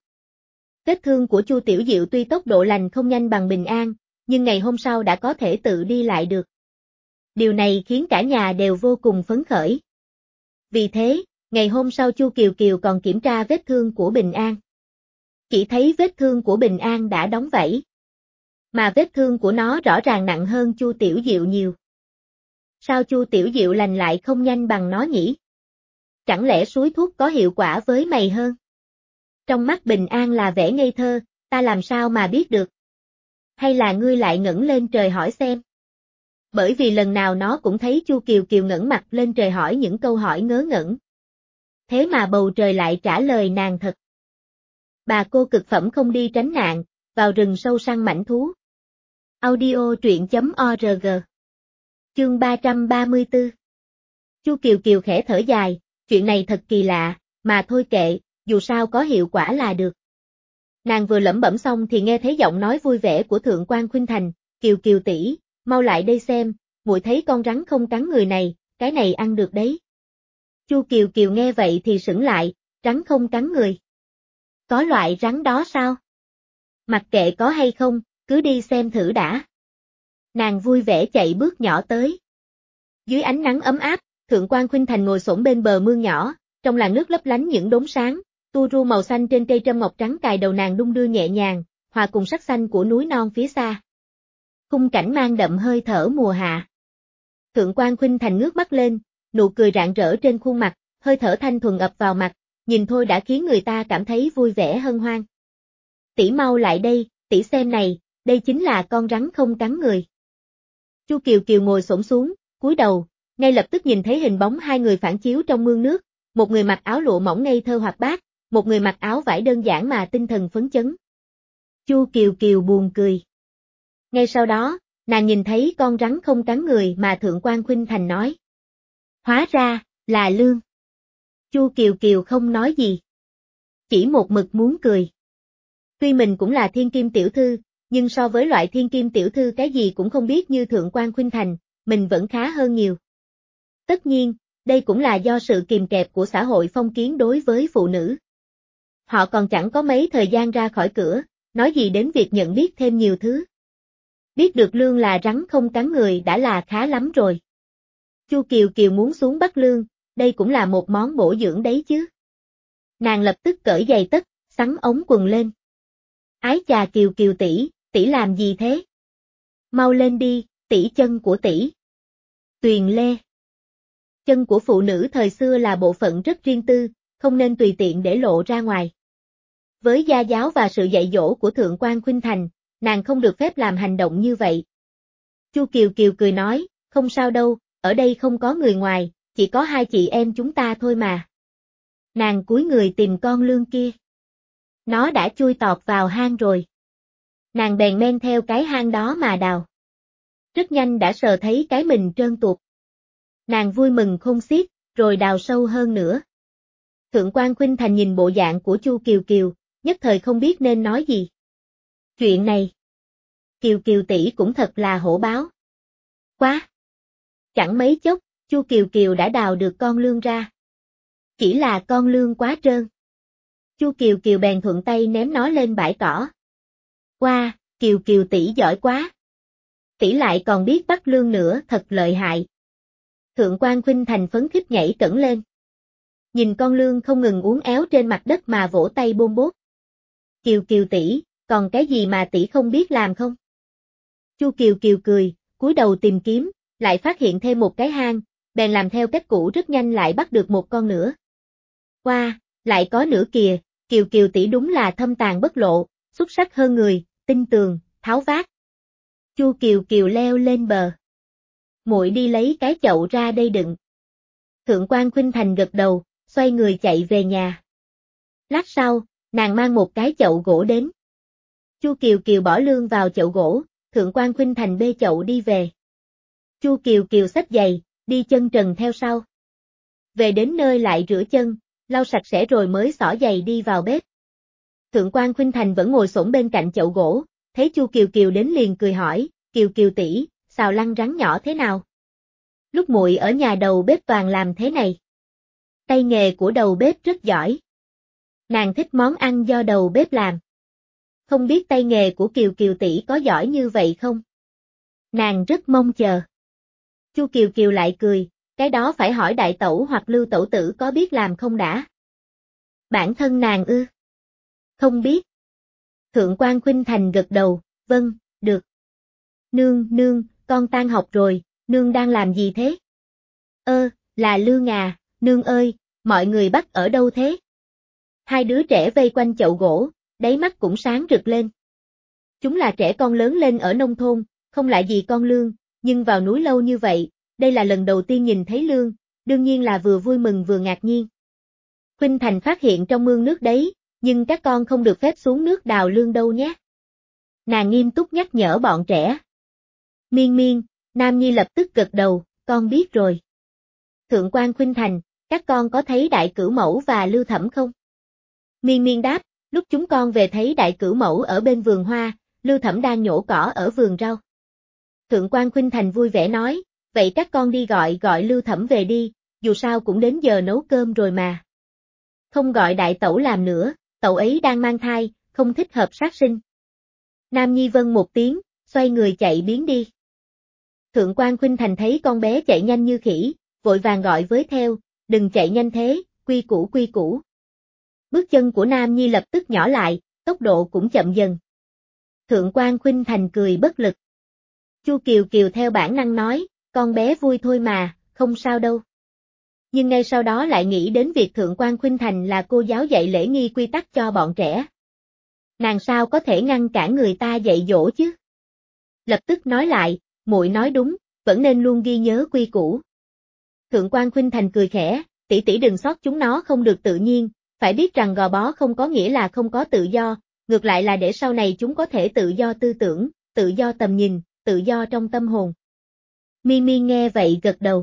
Vết thương của Chu Tiểu Diệu tuy tốc độ lành không nhanh bằng Bình An, nhưng ngày hôm sau đã có thể tự đi lại được. Điều này khiến cả nhà đều vô cùng phấn khởi. Vì thế, ngày hôm sau Chu Kiều Kiều còn kiểm tra vết thương của Bình An. Chỉ thấy vết thương của Bình An đã đóng vảy. Mà vết thương của nó rõ ràng nặng hơn Chu Tiểu Diệu nhiều. Sao Chu Tiểu Diệu lành lại không nhanh bằng nó nhỉ? Chẳng lẽ suối thuốc có hiệu quả với mày hơn? Trong mắt Bình An là vẻ ngây thơ, ta làm sao mà biết được? Hay là ngươi lại ngẩng lên trời hỏi xem? Bởi vì lần nào nó cũng thấy Chu Kiều Kiều ngẩng mặt lên trời hỏi những câu hỏi ngớ ngẩn. Thế mà bầu trời lại trả lời nàng thật. Bà cô cực phẩm không đi tránh nạn, vào rừng sâu săn mãnh thú. Audio truyện chấm org. Chương ba trăm ba mươi tư. Chu Kiều Kiều khẽ thở dài, chuyện này thật kỳ lạ, mà thôi kệ, dù sao có hiệu quả là được. Nàng vừa lẩm bẩm xong thì nghe thấy giọng nói vui vẻ của Thượng quan Khuynh Thành, Kiều Kiều tỷ, mau lại đây xem, muội thấy con rắn không cắn người này, cái này ăn được đấy. Chu Kiều Kiều nghe vậy thì sững lại, rắn không cắn người. Có loại rắn đó sao? Mặc kệ có hay không, cứ đi xem thử đã. Nàng vui vẻ chạy bước nhỏ tới. Dưới ánh nắng ấm áp, Thượng quan Khuynh Thành ngồi xổm bên bờ mương nhỏ, trong làn nước lấp lánh những đốm sáng, tua ru màu xanh trên cây trâm ngọc trắng cài đầu nàng đung đưa nhẹ nhàng, hòa cùng sắc xanh của núi non phía xa. Khung cảnh mang đậm hơi thở mùa hạ. Thượng quan Khuynh Thành ngước mắt lên, nụ cười rạng rỡ trên khuôn mặt, hơi thở thanh thuần ập vào mặt, nhìn thôi đã khiến người ta cảm thấy vui vẻ hân hoan. Tỷ mau lại đây, tỷ xem này, đây chính là con rắn không cắn người. Chu Kiều Kiều ngồi xổm xuống, cúi đầu, ngay lập tức nhìn thấy hình bóng hai người phản chiếu trong mương nước, một người mặc áo lụa mỏng ngây thơ hoạt bát, một người mặc áo vải đơn giản mà tinh thần phấn chấn. Chu Kiều Kiều buồn cười. Ngay sau đó, nàng nhìn thấy con rắn không cắn người mà Thượng quan Khuynh Thành nói. Hóa ra, là Lương. Chu Kiều Kiều không nói gì. Chỉ một mực muốn cười. Tuy mình cũng là thiên kim tiểu thư, nhưng so với loại thiên kim tiểu thư cái gì cũng không biết như Thượng quan Khuynh Thành, mình vẫn khá hơn nhiều. Tất nhiên, đây cũng là do sự kìm kẹp của xã hội phong kiến đối với phụ nữ. Họ còn chẳng có mấy thời gian ra khỏi cửa, nói gì đến việc nhận biết thêm nhiều thứ. Biết được Lương là rắn không cắn người đã là khá lắm rồi. Chu Kiều Kiều muốn xuống bắt Lương, đây cũng là một món bổ dưỡng đấy chứ. Nàng lập tức cởi giày tất, xắn ống quần lên. Ái chà Kiều Kiều tỷ, tỷ làm gì thế? Mau lên đi, tỷ chân của tỷ. Tuyền Lê. Chân của phụ nữ thời xưa là bộ phận rất riêng tư, không nên tùy tiện để lộ ra ngoài. Với gia giáo và sự dạy dỗ của Thượng quan Khuynh Thành, nàng không được phép làm hành động như vậy. Chu Kiều Kiều cười nói, không sao đâu, ở đây không có người ngoài, chỉ có hai chị em chúng ta thôi mà. Nàng cúi người tìm con Lương kia. Nó đã chui tọt vào hang rồi. Nàng bèn men theo cái hang đó mà đào. Rất nhanh đã sờ thấy cái mình trơn tuột. Nàng vui mừng khôn xiết, rồi đào sâu hơn nữa. Thượng quan Khuynh Thành nhìn bộ dạng của Chu Kiều Kiều, nhất thời không biết nên nói gì. Chuyện này, Kiều Kiều tỷ cũng thật là hổ báo. Quá! Chẳng mấy chốc, Chu Kiều Kiều đã đào được con Lương ra. Chỉ là con Lương quá trơn. Chu Kiều Kiều bèn thuận tay ném nó lên bãi cỏ. Wow, Kiều Kiều tỷ giỏi quá. Tỷ lại còn biết bắt Lương nữa, thật lợi hại. Thượng quan Khuynh Thành phấn khích nhảy cẫng lên. Nhìn con Lương không ngừng uốn éo trên mặt đất mà vỗ tay bôm bốp. Kiều Kiều tỷ, còn cái gì mà tỷ không biết làm không? Chu Kiều Kiều cười, cúi đầu tìm kiếm, lại phát hiện thêm một cái hang, bèn làm theo cách cũ rất nhanh lại bắt được một con nữa. Wow, lại có nữa kìa, Kiều Kiều tỷ đúng là thâm tàng bất lộ, xuất sắc hơn người, tinh tường, tháo vát. Chu Kiều Kiều leo lên bờ. Muội đi lấy cái chậu ra đây đựng. Thượng quan Khuynh Thành gật đầu, xoay người chạy về nhà. Lát sau, nàng mang một cái chậu gỗ đến. Chu Kiều Kiều bỏ Lương vào chậu gỗ, Thượng quan Khuynh Thành bê chậu đi về. Chu Kiều Kiều xách giày, đi chân trần theo sau. Về đến nơi lại rửa chân, lau sạch sẽ rồi mới xỏ giày đi vào bếp. Thượng quan Khuynh Thành vẫn ngồi xổm bên cạnh chậu gỗ, thấy Chu Kiều Kiều đến liền cười hỏi, Kiều Kiều tỷ, xào lăn rắn nhỏ thế nào? Lúc muội ở nhà đầu bếp toàn làm thế này. Tay nghề của đầu bếp rất giỏi. Nàng thích món ăn do đầu bếp làm. Không biết tay nghề của Kiều Kiều tỷ có giỏi như vậy không? Nàng rất mong chờ. Chu Kiều Kiều lại cười, cái đó phải hỏi đại tẩu hoặc Lưu tẩu tử có biết làm không đã. Bản thân nàng ư? Không biết. Thượng quan Khuynh Thành gật đầu, vâng, được. Nương, nương, con tan học rồi, nương đang làm gì thế? Ơ, là Lương à, nương ơi, mọi người bắt ở đâu thế? Hai đứa trẻ vây quanh chậu gỗ, đáy mắt cũng sáng rực lên. Chúng là trẻ con lớn lên ở nông thôn, không lạ gì con Lương, nhưng vào núi lâu như vậy, đây là lần đầu tiên nhìn thấy Lương, đương nhiên là vừa vui mừng vừa ngạc nhiên. Khuynh Thành phát hiện trong mương nước đấy, nhưng các con không được phép xuống nước đào Lương đâu nhé. Nàng nghiêm túc nhắc nhở bọn trẻ. Miên Miên, Nam Nhi lập tức gật đầu, con biết rồi. Thượng quan Khuynh Thành, các con có thấy Đại Cửu Mẫu và Lưu Thẩm không? Miên Miên đáp, lúc chúng con về thấy Đại Cửu Mẫu ở bên vườn hoa, Lưu Thẩm đang nhổ cỏ ở vườn rau. Thượng quan Khuynh Thành vui vẻ nói, vậy các con đi gọi gọi Lưu Thẩm về đi, dù sao cũng đến giờ nấu cơm rồi mà. Không gọi đại tẩu làm nữa, cậu ấy đang mang thai, không thích hợp sát sinh. Nam Nhi vâng một tiếng, xoay người chạy biến đi. Thượng quan Khuynh Thành thấy con bé chạy nhanh như khỉ, vội vàng gọi với theo, đừng chạy nhanh thế, quy củ quy củ. Bước chân của Nam Nhi lập tức nhỏ lại, tốc độ cũng chậm dần. Thượng quan Khuynh Thành cười bất lực. Chu Kiều Kiều theo bản năng nói, con bé vui thôi mà, không sao đâu. Nhưng ngay sau đó lại nghĩ đến việc Thượng quan Khuynh Thành là cô giáo dạy lễ nghi quy tắc cho bọn trẻ. Nàng sao có thể ngăn cản người ta dạy dỗ chứ? Lập tức nói lại, muội nói đúng, vẫn nên luôn ghi nhớ quy củ. Thượng quan Khuynh Thành cười khẽ, tỷ tỷ đừng sót chúng nó không được tự nhiên, phải biết rằng gò bó không có nghĩa là không có tự do, ngược lại là để sau này chúng có thể tự do tư tưởng, tự do tầm nhìn, tự do trong tâm hồn. Mimi nghe vậy gật đầu.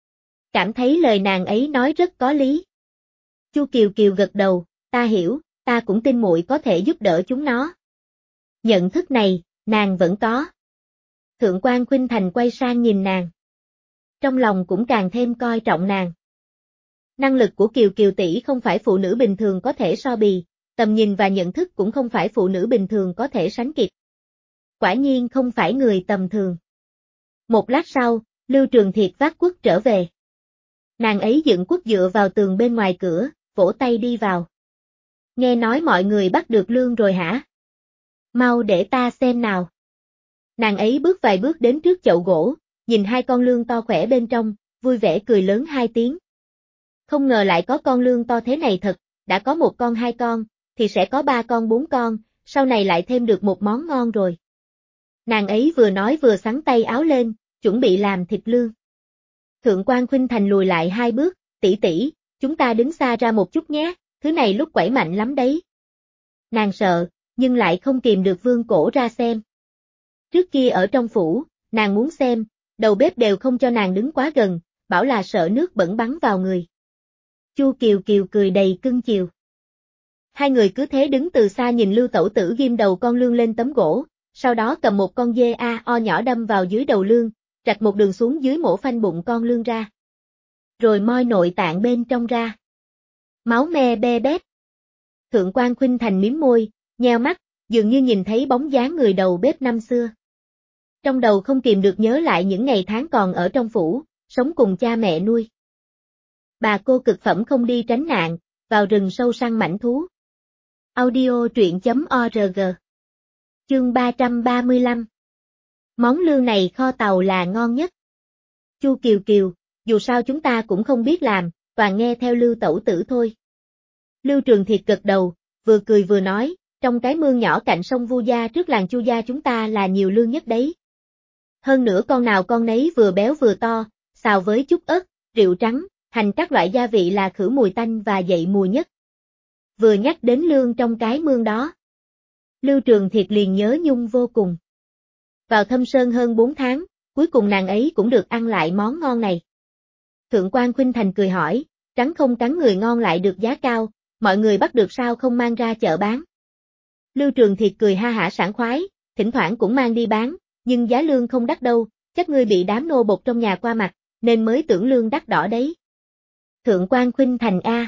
Cảm thấy lời nàng ấy nói rất có lý. Chu Kiều Kiều gật đầu, ta hiểu, ta cũng tin muội có thể giúp đỡ chúng nó. Nhận thức này, nàng vẫn có. Thượng quan Khuynh Thành quay sang nhìn nàng. Trong lòng cũng càng thêm coi trọng nàng. Năng lực của Kiều Kiều tỷ không phải phụ nữ bình thường có thể so bì, tầm nhìn và nhận thức cũng không phải phụ nữ bình thường có thể sánh kịp. Quả nhiên không phải người tầm thường. Một lát sau, Lưu Trường Thiệt vác quất trở về. Nàng ấy dựng quất dựa vào tường bên ngoài cửa, vỗ tay đi vào. Nghe nói mọi người bắt được lương rồi hả? Mau để ta xem nào. Nàng ấy bước vài bước đến trước chậu gỗ, nhìn hai con lương to khỏe bên trong, vui vẻ cười lớn hai tiếng. Không ngờ lại có con lương to thế này thật, đã có một con hai con, thì sẽ có ba con bốn con, sau này lại thêm được một món ngon rồi. Nàng ấy vừa nói vừa xắn tay áo lên, chuẩn bị làm thịt lương. Thượng quan Khuynh Thành lùi lại hai bước, tỷ tỷ, chúng ta đứng xa ra một chút nhé, thứ này lúc quẩy mạnh lắm đấy. Nàng sợ, nhưng lại không kìm được vươn cổ ra xem. Trước kia ở trong phủ, nàng muốn xem, đầu bếp đều không cho nàng đứng quá gần, bảo là sợ nước bẩn bắn vào người. Chu Kiều Kiều cười đầy cưng chiều. Hai người cứ thế đứng từ xa nhìn Lưu Tẩu Tử ghim đầu con lương lên tấm gỗ, sau đó cầm một con dê a o nhỏ đâm vào dưới đầu lương, rạch một đường xuống dưới mổ phanh bụng con lương ra. Rồi moi nội tạng bên trong ra. Máu me be bét. Thượng quan Khuynh Thành mím môi, nheo mắt, dường như nhìn thấy bóng dáng người đầu bếp năm xưa. Trong đầu không kìm được nhớ lại những ngày tháng còn ở trong phủ, sống cùng cha mẹ nuôi. Bà cô cực phẩm không đi tránh nạn, vào rừng sâu săn mãnh thú. Audio truyện chấm org. Chương ba trăm ba mươi lăm. Món lương này kho tàu là ngon nhất. Chu Kiều Kiều, dù sao chúng ta cũng không biết làm, toàn nghe theo Lưu Tẩu Tử thôi. Lưu Trường Thiệt gật đầu, vừa cười vừa nói, trong cái mương nhỏ cạnh sông Vu Gia trước làng Chu Gia chúng ta là nhiều lương nhất đấy. Hơn nữa con nào con nấy vừa béo vừa to, xào với chút ớt, rượu trắng, hành các loại gia vị là khử mùi tanh và dậy mùi nhất. Vừa nhắc đến lương trong cái mương đó. Lưu Trường Thiệt liền nhớ nhung vô cùng. Vào Thâm Sơn hơn bốn tháng, cuối cùng nàng ấy cũng được ăn lại món ngon này. Thượng quan Khuynh Thành cười hỏi, trắng không cắn người ngon lại được giá cao, mọi người bắt được sao không mang ra chợ bán. Lưu Trường Thiệt cười ha hả sảng khoái, thỉnh thoảng cũng mang đi bán, nhưng giá lương không đắt đâu, chắc ngươi bị đám nô bộc trong nhà qua mặt, nên mới tưởng lương đắt đỏ đấy. Thượng quan Khuynh Thành a.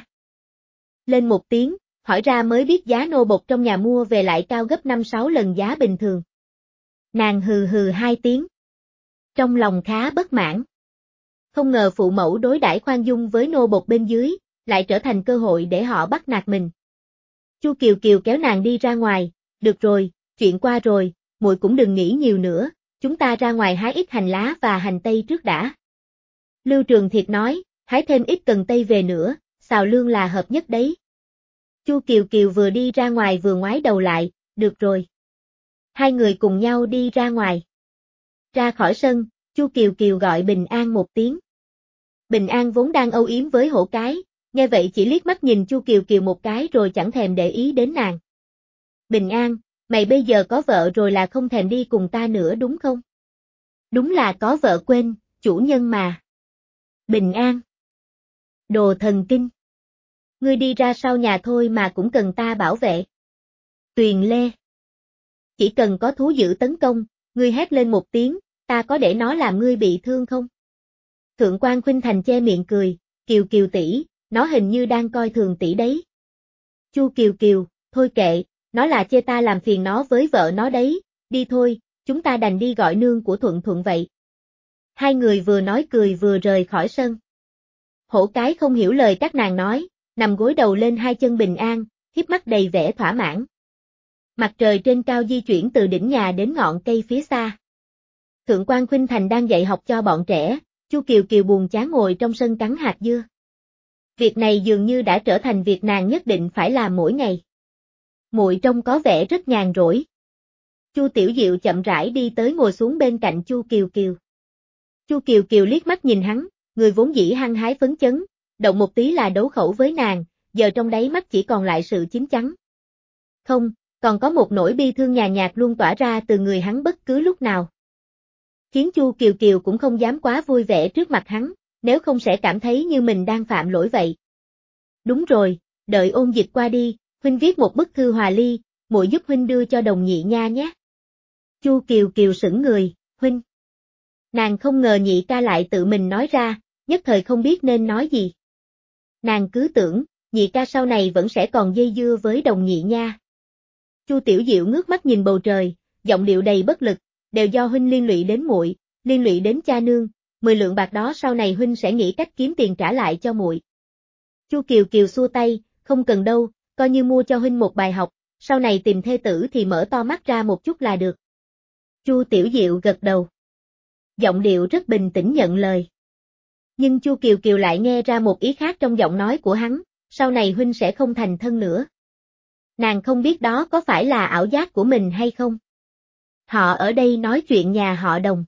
Lên một tiếng, hỏi ra mới biết giá nô bộc trong nhà mua về lại cao gấp năm sáu lần giá bình thường. Nàng hừ hừ hai tiếng. Trong lòng khá bất mãn. Không ngờ phụ mẫu đối đãi khoan dung với nô bộc bên dưới, lại trở thành cơ hội để họ bắt nạt mình. Chu Kiều Kiều kéo nàng đi ra ngoài, được rồi, chuyện qua rồi, muội cũng đừng nghĩ nhiều nữa, chúng ta ra ngoài hái ít hành lá và hành tây trước đã. Lưu Trường Thiệt nói, hái thêm ít cần tây về nữa, xào lương là hợp nhất đấy. Chu Kiều Kiều vừa đi ra ngoài vừa ngoái đầu lại, được rồi. Hai người cùng nhau đi ra ngoài. Ra khỏi sân, Chu Kiều Kiều gọi Bình An một tiếng. Bình An vốn đang âu yếm với hổ cái, nghe vậy chỉ liếc mắt nhìn Chu Kiều Kiều một cái rồi chẳng thèm để ý đến nàng. Bình An, mày bây giờ có vợ rồi là không thèm đi cùng ta nữa đúng không? Đúng là có vợ quên, chủ nhân mà. Bình An. Đồ thần kinh. Ngươi đi ra sau nhà thôi mà cũng cần ta bảo vệ. Tuyền Lê. Chỉ cần có thú dữ tấn công, ngươi hét lên một tiếng, ta có để nó làm ngươi bị thương không? Thượng quan Khuynh Thành che miệng cười, Kiều Kiều tỷ, nó hình như đang coi thường tỷ đấy. Chu Kiều Kiều, thôi kệ, nó là chê ta làm phiền nó với vợ nó đấy, đi thôi, chúng ta đành đi gọi nương của Thuận Thuận vậy. Hai người vừa nói cười vừa rời khỏi sân. Hổ cái không hiểu lời các nàng nói, nằm gối đầu lên hai chân bình an, hiếp mắt đầy vẻ thỏa mãn. Mặt trời trên cao di chuyển từ đỉnh nhà đến ngọn cây phía xa. Thượng quan Khuynh Thành đang dạy học cho bọn trẻ, Chu Kiều Kiều buồn chán ngồi trong sân cắn hạt dưa. Việc này dường như đã trở thành việc nàng nhất định phải làm mỗi ngày. Muội trông có vẻ rất nhàn rỗi. Chu Tiểu Diệu chậm rãi đi tới ngồi xuống bên cạnh Chu Kiều Kiều. Chu Kiều Kiều liếc mắt nhìn hắn, người vốn dĩ hăng hái phấn chấn, động một tí là đấu khẩu với nàng, giờ trong đáy mắt chỉ còn lại sự chín chắn. Không, còn có một nỗi bi thương nhàn nhạt luôn tỏa ra từ người hắn bất cứ lúc nào. Khiến Chu Kiều Kiều cũng không dám quá vui vẻ trước mặt hắn, nếu không sẽ cảm thấy như mình đang phạm lỗi vậy. Đúng rồi, đợi ôn dịch qua đi, huynh viết một bức thư hòa ly, muội giúp huynh đưa cho Đồng Nhị Nha nhé. Chu Kiều Kiều sững người, huynh. Nàng không ngờ nhị ca lại tự mình nói ra, nhất thời không biết nên nói gì. Nàng cứ tưởng, nhị ca sau này vẫn sẽ còn dây dưa với Đồng Nhị Nha. Chu Tiểu Diệu ngước mắt nhìn bầu trời, giọng điệu đầy bất lực, đều do huynh liên lụy đến muội, liên lụy đến cha nương, mười lượng bạc đó sau này huynh sẽ nghĩ cách kiếm tiền trả lại cho muội. Chu Kiều Kiều xua tay, không cần đâu, coi như mua cho huynh một bài học, sau này tìm thê tử thì mở to mắt ra một chút là được. Chu Tiểu Diệu gật đầu. Giọng điệu rất bình tĩnh nhận lời. Nhưng Chu Kiều Kiều lại nghe ra một ý khác trong giọng nói của hắn, sau này huynh sẽ không thành thân nữa. Nàng không biết đó có phải là ảo giác của mình hay không. Họ ở đây nói chuyện nhà họ Đồng.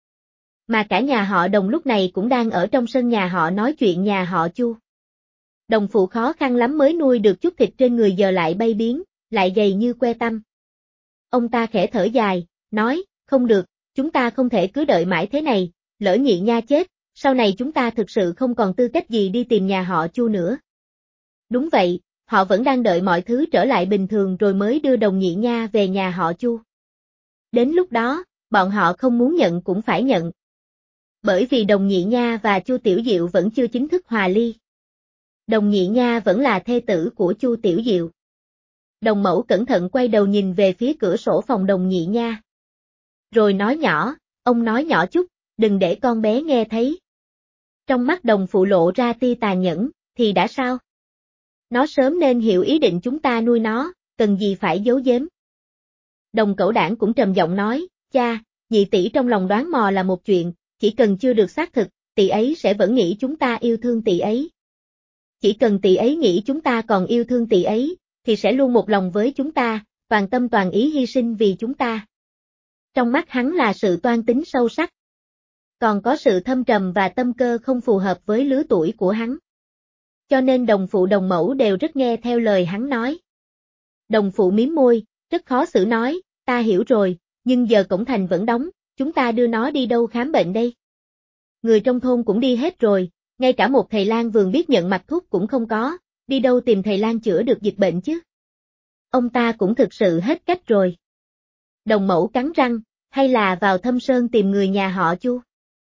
Mà cả nhà họ Đồng lúc này cũng đang ở trong sân nhà họ nói chuyện nhà họ Chu. Đồng phụ khó khăn lắm mới nuôi được chút thịt trên người giờ lại bay biến, lại gầy như que tăm. Ông ta khẽ thở dài, nói, không được, chúng ta không thể cứ đợi mãi thế này, lỡ Nhị Nha chết, sau này chúng ta thực sự không còn tư cách gì đi tìm nhà họ Chu nữa. Đúng vậy, họ vẫn đang đợi mọi thứ trở lại bình thường rồi mới đưa Đồng Nhị Nha về nhà họ Chu. Đến lúc đó, bọn họ không muốn nhận cũng phải nhận. Bởi vì Đồng Nhị Nha và Chu Tiểu Diệu vẫn chưa chính thức hòa ly. Đồng Nhị Nha vẫn là thê tử của Chu Tiểu Diệu. Đồng Mẫu cẩn thận quay đầu nhìn về phía cửa sổ phòng Đồng Nhị Nha. Rồi nói nhỏ, ông nói nhỏ chút, đừng để con bé nghe thấy. Trong mắt Đồng phụ lộ ra tia tàn nhẫn, thì đã sao? Nó sớm nên hiểu ý định chúng ta nuôi nó, cần gì phải giấu giếm. Đồng Cẩu Đảng cũng trầm giọng nói, cha, nhị tỷ trong lòng đoán mò là một chuyện, chỉ cần chưa được xác thực, tỷ ấy sẽ vẫn nghĩ chúng ta yêu thương tỷ ấy. Chỉ cần tỷ ấy nghĩ chúng ta còn yêu thương tỷ ấy, thì sẽ luôn một lòng với chúng ta, toàn tâm toàn ý hy sinh vì chúng ta. Trong mắt hắn là sự toan tính sâu sắc. Còn có sự thâm trầm và tâm cơ không phù hợp với lứa tuổi của hắn. Cho nên đồng phụ đồng mẫu đều rất nghe theo lời hắn nói. Đồng phụ mím môi, rất khó xử nói, ta hiểu rồi, nhưng giờ cổng thành vẫn đóng, chúng ta đưa nó đi đâu khám bệnh đây? Người trong thôn cũng đi hết rồi, ngay cả một thầy lang vườn biết nhận mặt thuốc cũng không có, đi đâu tìm thầy lang chữa được dịch bệnh chứ? Ông ta cũng thực sự hết cách rồi. Đồng mẫu cắn răng, hay là vào Thâm Sơn tìm người nhà họ Chu?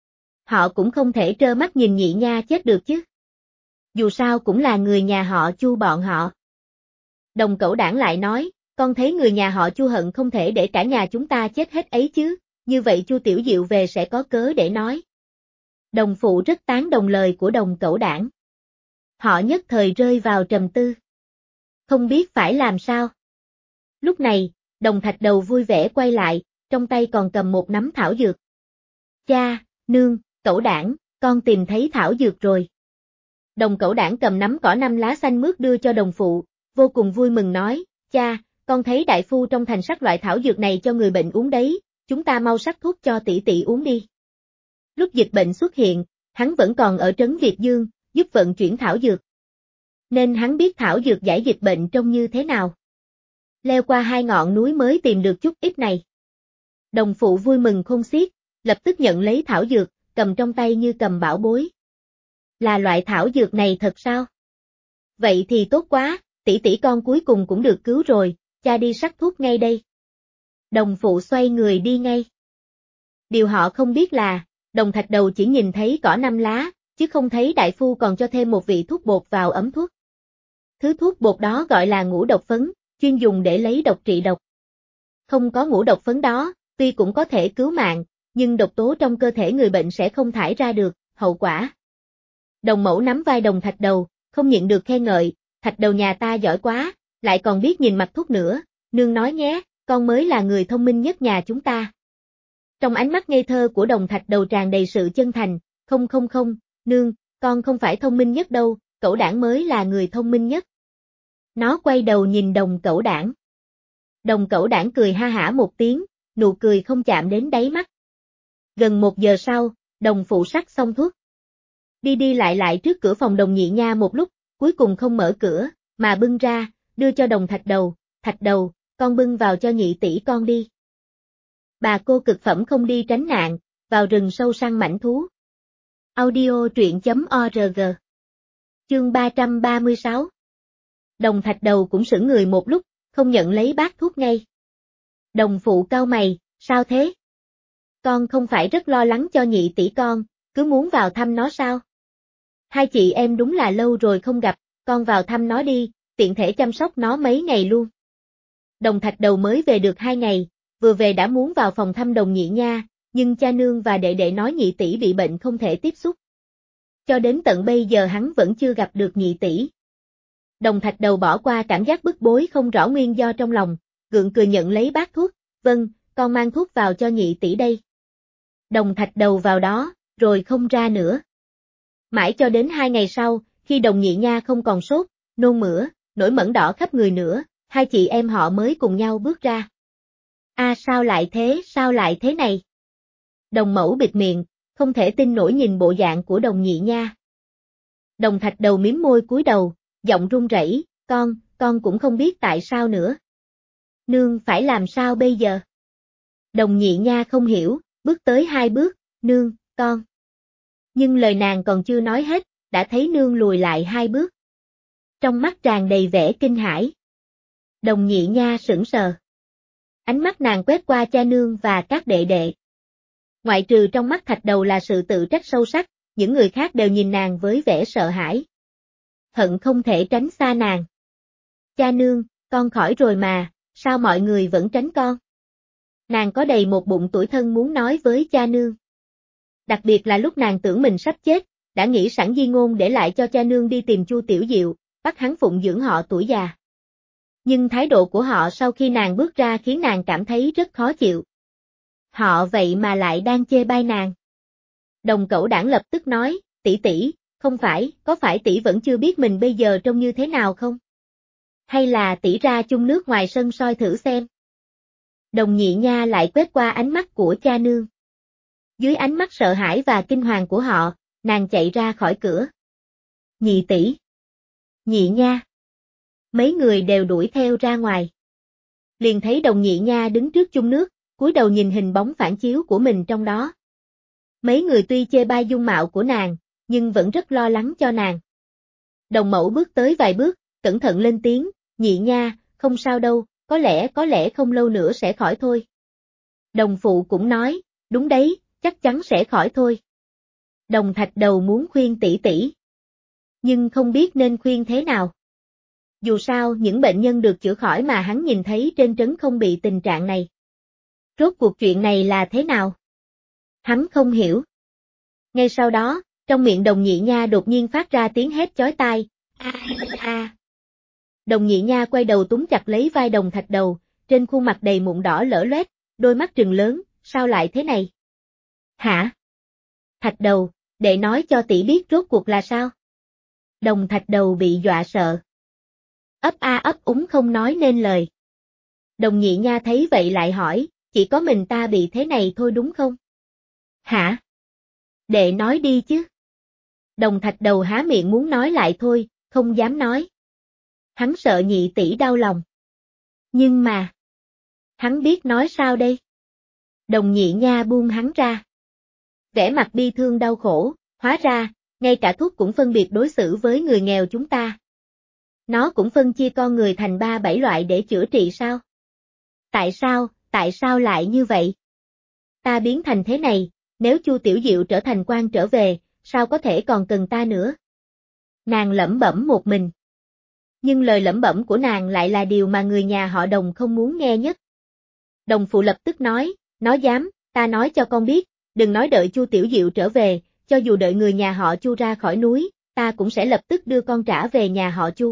Họ cũng không thể trơ mắt nhìn Nhị Nha chết được chứ. Dù sao cũng là người nhà họ Chu bọn họ. Đồng Cẩu Đảng lại nói, con thấy người nhà họ Chu hận không thể để cả nhà chúng ta chết hết ấy chứ, như vậy Chu Tiểu Diệu về sẽ có cớ để nói. Đồng phụ rất tán đồng lời của Đồng Cẩu Đảng. Họ nhất thời rơi vào trầm tư. Không biết phải làm sao. Lúc này, Đồng Thạch Đầu vui vẻ quay lại, trong tay còn cầm một nắm thảo dược. Cha, nương, Cẩu Đảng, con tìm thấy thảo dược rồi. Đồng Cẩu Đảng cầm nắm cỏ năm lá xanh mướt đưa cho đồng phụ, vô cùng vui mừng nói, cha, con thấy đại phu trong thành sắc loại thảo dược này cho người bệnh uống đấy, chúng ta mau sắc thuốc cho tỷ tỷ uống đi. Lúc dịch bệnh xuất hiện, hắn vẫn còn ở trấn Việt Dương, giúp vận chuyển thảo dược. Nên hắn biết thảo dược giải dịch bệnh trông như thế nào. Leo qua hai ngọn núi mới tìm được chút ít này. Đồng phụ vui mừng khôn xiết, lập tức nhận lấy thảo dược, cầm trong tay như cầm bảo bối. Là loại thảo dược này thật sao? Vậy thì tốt quá, tỷ tỷ con cuối cùng cũng được cứu rồi, cha đi sắc thuốc ngay đây. Đồng phụ xoay người đi ngay. Điều họ không biết là, Đồng Thạch Đầu chỉ nhìn thấy cỏ năm lá, chứ không thấy đại phu còn cho thêm một vị thuốc bột vào ấm thuốc. Thứ thuốc bột đó gọi là ngũ độc phấn, chuyên dùng để lấy độc trị độc. Không có ngũ độc phấn đó, tuy cũng có thể cứu mạng, nhưng độc tố trong cơ thể người bệnh sẽ không thải ra được, hậu quả. Đồng Mẫu nắm vai Đồng Thạch Đầu, không nhịn được khen ngợi, Thạch Đầu nhà ta giỏi quá, lại còn biết nhìn mặt thuốc nữa, nương nói nhé, con mới là người thông minh nhất nhà chúng ta. Trong ánh mắt ngây thơ của Đồng Thạch Đầu tràn đầy sự chân thành, không không không, nương, con không phải thông minh nhất đâu, Cẩu Đảng mới là người thông minh nhất. Nó quay đầu nhìn Đồng Cẩu Đảng. Đồng Cẩu Đảng cười ha hả một tiếng, nụ cười không chạm đến đáy mắt. Gần một giờ sau, Đồng phụ sắc xong thuốc. Đi đi lại lại trước cửa phòng Đồng Nhị Nha một lúc, cuối cùng không mở cửa, mà bưng ra, đưa cho Đồng Thạch Đầu, Thạch Đầu, con bưng vào cho nhị tỷ con đi. Bà cô cực phẩm không đi tránh nạn, vào rừng sâu săn mãnh thú. Audio truyện chấm org. Chương ba trăm ba mươi sáu. Đồng Thạch Đầu cũng sững người một lúc, không nhận lấy bát thuốc ngay. Đồng phụ cau mày, sao thế? Con không phải rất lo lắng cho nhị tỷ con, cứ muốn vào thăm nó sao? Hai chị em đúng là lâu rồi không gặp, con vào thăm nó đi, tiện thể chăm sóc nó mấy ngày luôn. Đồng Thạch Đầu mới về được hai ngày, vừa về đã muốn vào phòng thăm Đồng Nhị Nha, nhưng cha nương và đệ đệ nói nhị tỷ bị bệnh không thể tiếp xúc. Cho đến tận bây giờ hắn vẫn chưa gặp được nhị tỷ. Đồng Thạch Đầu bỏ qua cảm giác bức bối không rõ nguyên do trong lòng, gượng cười nhận lấy bát thuốc, vâng, con mang thuốc vào cho nhị tỷ đây. Đồng Thạch Đầu vào đó, rồi không ra nữa. Mãi cho đến hai ngày sau, khi Đồng Nhị Nha không còn sốt, nôn mửa, nổi mẩn đỏ khắp người nữa, hai chị em họ mới cùng nhau bước ra. A à, sao lại thế, sao lại thế này? Đồng Mẫu bịt miệng, không thể tin nổi nhìn bộ dạng của Đồng Nhị Nha. Đồng Thạch Đầu mím môi cúi đầu, giọng run rẩy, con, con cũng không biết tại sao nữa. Nương phải làm sao bây giờ? Đồng Nhị Nha không hiểu, bước tới hai bước, nương, con. Nhưng lời nàng còn chưa nói hết, đã thấy nương lùi lại hai bước. Trong mắt tràn đầy vẻ kinh hãi. Đồng Nhị Nha sững sờ. Ánh mắt nàng quét qua cha nương và các đệ đệ. Ngoại trừ trong mắt Thạch Đầu là sự tự trách sâu sắc, những người khác đều nhìn nàng với vẻ sợ hãi. Hận không thể tránh xa nàng. Cha nương, con khỏi rồi mà, sao mọi người vẫn tránh con? Nàng có đầy một bụng tủi thân muốn nói với cha nương. Đặc biệt là lúc nàng tưởng mình sắp chết, đã nghĩ sẵn di ngôn để lại cho cha nương đi tìm Chu Tiểu Diệu, bắt hắn phụng dưỡng họ tuổi già. Nhưng thái độ của họ sau khi nàng bước ra khiến nàng cảm thấy rất khó chịu. Họ vậy mà lại đang chê bai nàng. Đồng Cẩu Đảng lập tức nói, tỷ tỷ, không phải, có phải tỷ vẫn chưa biết mình bây giờ trông như thế nào không? Hay là tỷ ra chung nước ngoài sân soi thử xem? Đồng Nhị Nha lại quét qua ánh mắt của cha nương. Dưới ánh mắt sợ hãi và kinh hoàng của họ, nàng chạy ra khỏi cửa. Nhị tỷ. Nhị Nha. Mấy người đều đuổi theo ra ngoài. Liền thấy Đồng Nhị Nha đứng trước chung nước, cúi đầu nhìn hình bóng phản chiếu của mình trong đó. Mấy người tuy chê bai dung mạo của nàng, nhưng vẫn rất lo lắng cho nàng. Đồng Mẫu bước tới vài bước, cẩn thận lên tiếng, Nhị Nha, không sao đâu, có lẽ có lẽ không lâu nữa sẽ khỏi thôi. Đồng Phụ cũng nói, đúng đấy, chắc chắn sẽ khỏi thôi. Đồng Thạch Đầu muốn khuyên tỷ tỷ, nhưng không biết nên khuyên thế nào. Dù sao những bệnh nhân được chữa khỏi mà hắn nhìn thấy trên trấn không bị tình trạng này. Rốt cuộc chuyện này là thế nào? Hắn không hiểu. Ngay sau đó, trong miệng Đồng Nhị Nha đột nhiên phát ra tiếng hét chói tai, a a. Đồng Nhị Nha quay đầu túm chặt lấy vai Đồng Thạch Đầu, trên khuôn mặt đầy mụn đỏ lở loét, đôi mắt trừng lớn, sao lại thế này? Hả? Thạch Đầu, để nói cho tỷ biết rốt cuộc là sao? Đồng Thạch Đầu bị dọa sợ. Ấp a ấp úng không nói nên lời. Đồng Nhị Nha thấy vậy lại hỏi, chỉ có mình ta bị thế này thôi đúng không? Hả? Đệ nói đi chứ. Đồng Thạch Đầu há miệng muốn nói lại thôi, không dám nói. Hắn sợ nhị tỷ đau lòng. Nhưng mà, hắn biết nói sao đây? Đồng Nhị Nha buông hắn ra. Vẻ mặt bi thương đau khổ, hóa ra, ngay cả thuốc cũng phân biệt đối xử với người nghèo chúng ta. Nó cũng phân chia con người thành ba bảy loại để chữa trị sao? Tại sao, tại sao lại như vậy? Ta biến thành thế này, nếu Chu Tiểu Diệu trở thành quan trở về, sao có thể còn cần ta nữa? Nàng lẩm bẩm một mình. Nhưng lời lẩm bẩm của nàng lại là điều mà người nhà họ Đồng không muốn nghe nhất. Đồng phụ lập tức nói, nó dám, ta nói cho con biết, đừng nói đợi Chu Tiểu Diệu trở về, cho dù đợi người nhà họ Chu ra khỏi núi, ta cũng sẽ lập tức đưa con trả về nhà họ Chu.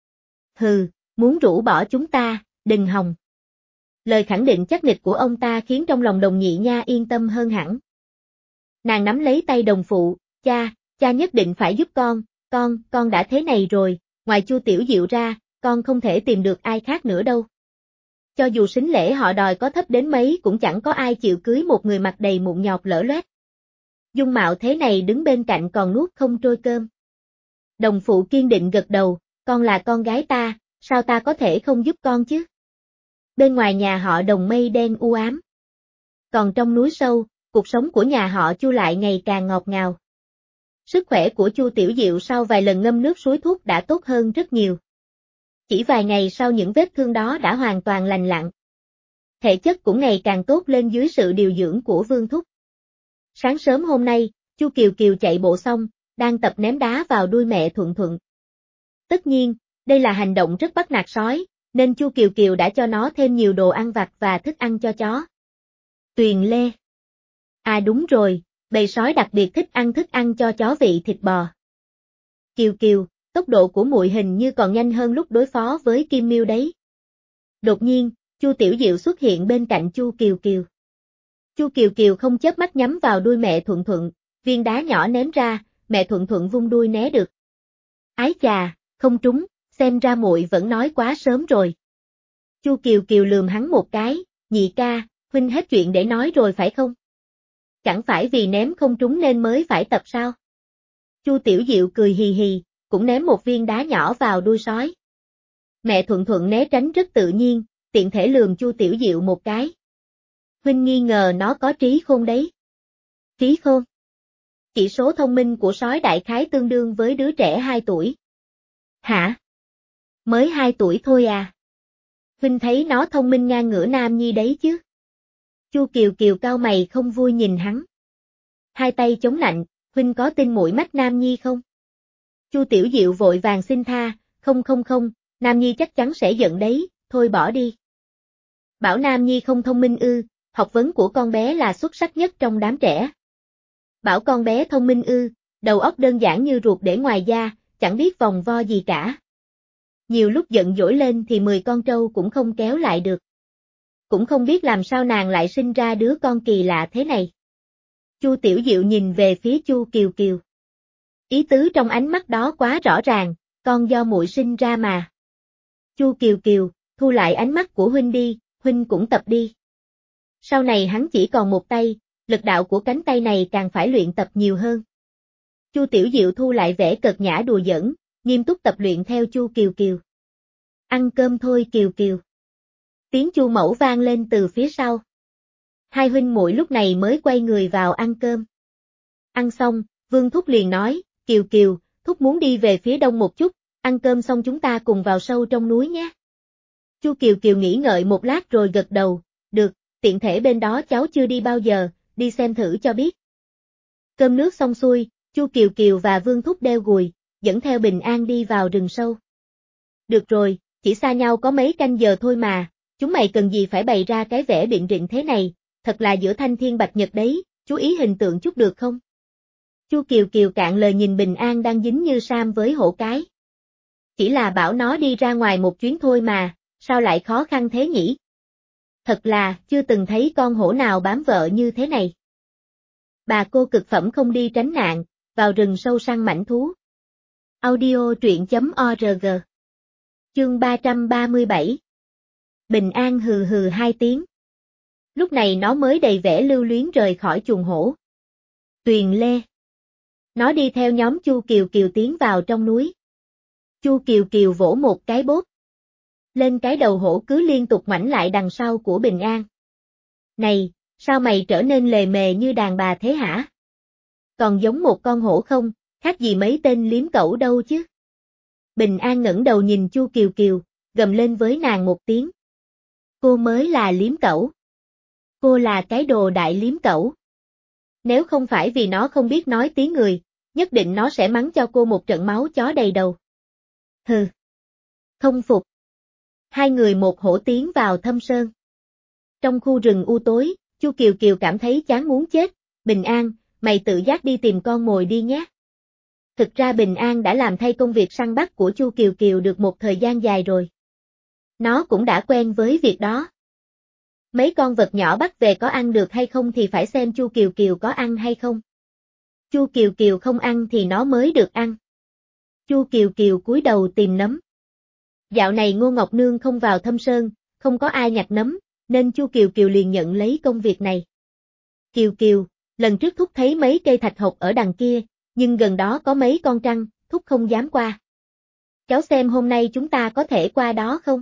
Hừ, muốn rũ bỏ chúng ta, đừng hòng. Lời khẳng định chắc nịch của ông ta khiến trong lòng Đồng Nhị Nha yên tâm hơn hẳn. Nàng nắm lấy tay đồng phụ, cha, cha nhất định phải giúp con, con, con đã thế này rồi, ngoài Chu Tiểu Diệu ra, con không thể tìm được ai khác nữa đâu. Cho dù sính lễ họ đòi có thấp đến mấy cũng chẳng có ai chịu cưới một người mặt đầy mụn nhọt lở loét. Dung mạo thế này đứng bên cạnh còn nuốt không trôi cơm. Đồng phụ kiên định gật đầu, con là con gái ta, sao ta có thể không giúp con chứ? Bên ngoài nhà họ Đồng mây đen u ám. Còn trong núi sâu, cuộc sống của nhà họ Chu lại ngày càng ngọt ngào. Sức khỏe của Chu Tiểu Diệu sau vài lần ngâm nước suối thuốc đã tốt hơn rất nhiều. Chỉ vài ngày sau những vết thương đó đã hoàn toàn lành lặn. Thể chất cũng ngày càng tốt lên dưới sự điều dưỡng của Vương Thúc. Sáng sớm hôm nay, Chu Kiều Kiều chạy bộ xong, đang tập ném đá vào đuôi mẹ Thuận Thuận. Tất nhiên, đây là hành động rất bắt nạt sói, nên Chu Kiều Kiều đã cho nó thêm nhiều đồ ăn vặt và thức ăn cho chó. Tuyền Lê. À đúng rồi, bầy sói đặc biệt thích ăn thức ăn cho chó vị thịt bò. Kiều Kiều, tốc độ của muội hình như còn nhanh hơn lúc đối phó với Kim Miêu đấy. Đột nhiên, Chu Tiểu Diệu xuất hiện bên cạnh Chu Kiều Kiều. Chu Kiều Kiều không chớp mắt nhắm vào đuôi mẹ Thuận Thuận, viên đá nhỏ ném ra, mẹ Thuận Thuận vung đuôi né được. Ái chà, không trúng, xem ra muội vẫn nói quá sớm rồi. Chu Kiều Kiều lườm hắn một cái, nhị ca, huynh hết chuyện để nói rồi phải không? Chẳng phải vì ném không trúng nên mới phải tập sao? Chu Tiểu Diệu cười hì hì, cũng ném một viên đá nhỏ vào đuôi sói. Mẹ Thuận Thuận né tránh rất tự nhiên, tiện thể lườm Chu Tiểu Diệu một cái. Huynh nghi ngờ nó có trí khôn đấy. Trí khôn? Chỉ số thông minh của sói đại khái tương đương với đứa trẻ hai tuổi. Hả? Mới hai tuổi thôi à? Huynh thấy nó thông minh ngang ngửa Nam Nhi đấy chứ? Chu Kiều Kiều cau mày không vui nhìn hắn. Hai tay chống lạnh, huynh có tin muội mách Nam Nhi không? Chu Tiểu Diệu vội vàng xin tha, không không không, Nam Nhi chắc chắn sẽ giận đấy, thôi bỏ đi. Bảo Nam Nhi không thông minh ư, học vấn của con bé là xuất sắc nhất trong đám trẻ. Bảo con bé thông minh ư, đầu óc đơn giản như ruột để ngoài da, chẳng biết vòng vo gì cả. Nhiều lúc giận dỗi lên thì mười con trâu cũng không kéo lại được. Cũng không biết làm sao nàng lại sinh ra đứa con kỳ lạ thế này. Chu Tiểu Diệu nhìn về phía Chu Kiều Kiều. Ý tứ trong ánh mắt đó quá rõ ràng, con do muội sinh ra mà. Chu Kiều Kiều, thu lại ánh mắt của huynh đi, huynh cũng tập đi. Sau này hắn chỉ còn một tay, lực đạo của cánh tay này càng phải luyện tập nhiều hơn. Chu Tiểu Diệu thu lại vẻ cợt nhã đùa giỡn, nghiêm túc tập luyện theo Chu Kiều Kiều. Ăn cơm thôi Kiều Kiều. Tiếng Chu Mẫu vang lên từ phía sau. Hai huynh muội lúc này mới quay người vào ăn cơm. Ăn xong, Vương Thúc liền nói, Kiều Kiều, Thúc muốn đi về phía đông một chút, ăn cơm xong chúng ta cùng vào sâu trong núi nhé. Chu Kiều Kiều nghĩ ngợi một lát rồi gật đầu, được, tiện thể bên đó cháu chưa đi bao giờ, đi xem thử cho biết. Cơm nước xong xuôi, Chu Kiều Kiều và Vương Thúc đeo gùi, dẫn theo Bình An đi vào rừng sâu. Được rồi, chỉ xa nhau có mấy canh giờ thôi mà, chúng mày cần gì phải bày ra cái vẻ biện rịnh thế này, thật là giữa thanh thiên bạch nhật đấy, chú ý hình tượng chút được không? Chu Kiều Kiều cạn lời nhìn Bình An đang dính như sam với hổ cái. Chỉ là bảo nó đi ra ngoài một chuyến thôi mà, sao lại khó khăn thế nhỉ? Thật là, chưa từng thấy con hổ nào bám vợ như thế này. Bà cô cực phẩm không đi tránh nạn, vào rừng sâu săn mãnh thú. Audio truyện chấm org. Chương ba trăm ba mươi bảy. Bình An hừ hừ hai tiếng. Lúc này nó mới đầy vẻ lưu luyến rời khỏi chuồng hổ. Tuyền Lê. Nó đi theo nhóm Chu Kiều Kiều tiến vào trong núi. Chu Kiều Kiều vỗ một cái bốp. Lên cái đầu hổ cứ liên tục ngoảnh lại đằng sau của Bình An. Này, sao mày trở nên lề mề như đàn bà thế hả? Còn giống một con hổ không, khác gì mấy tên liếm cẩu đâu chứ? Bình An ngẩng đầu nhìn Chu Kiều Kiều, gầm lên với nàng một tiếng. Cô mới là liếm cẩu. Cô là cái đồ đại liếm cẩu. Nếu không phải vì nó không biết nói tiếng người, nhất định nó sẽ mắng cho cô một trận máu chó đầy đầu. Hừ. Không phục. Hai người một hổ tiến vào thâm sơn. Trong khu rừng u tối, Chu Kiều Kiều cảm thấy chán muốn chết. Bình An, mày tự giác đi tìm con mồi đi nhé. Thực ra Bình An đã làm thay công việc săn bắt của Chu Kiều Kiều được một thời gian dài rồi. Nó cũng đã quen với việc đó. Mấy con vật nhỏ bắt về có ăn được hay không thì phải xem Chu Kiều Kiều có ăn hay không. Chu Kiều Kiều không ăn thì nó mới được ăn. Chu Kiều Kiều cúi đầu tìm nấm. Dạo này Ngô Ngọc Nương không vào thâm sơn, không có ai nhặt nấm, nên Chu Kiều Kiều liền nhận lấy công việc này. Kiều Kiều, lần trước Thúc thấy mấy cây thạch hộc ở đằng kia, nhưng gần đó có mấy con trăng, Thúc không dám qua. Cháu xem hôm nay chúng ta có thể qua đó không?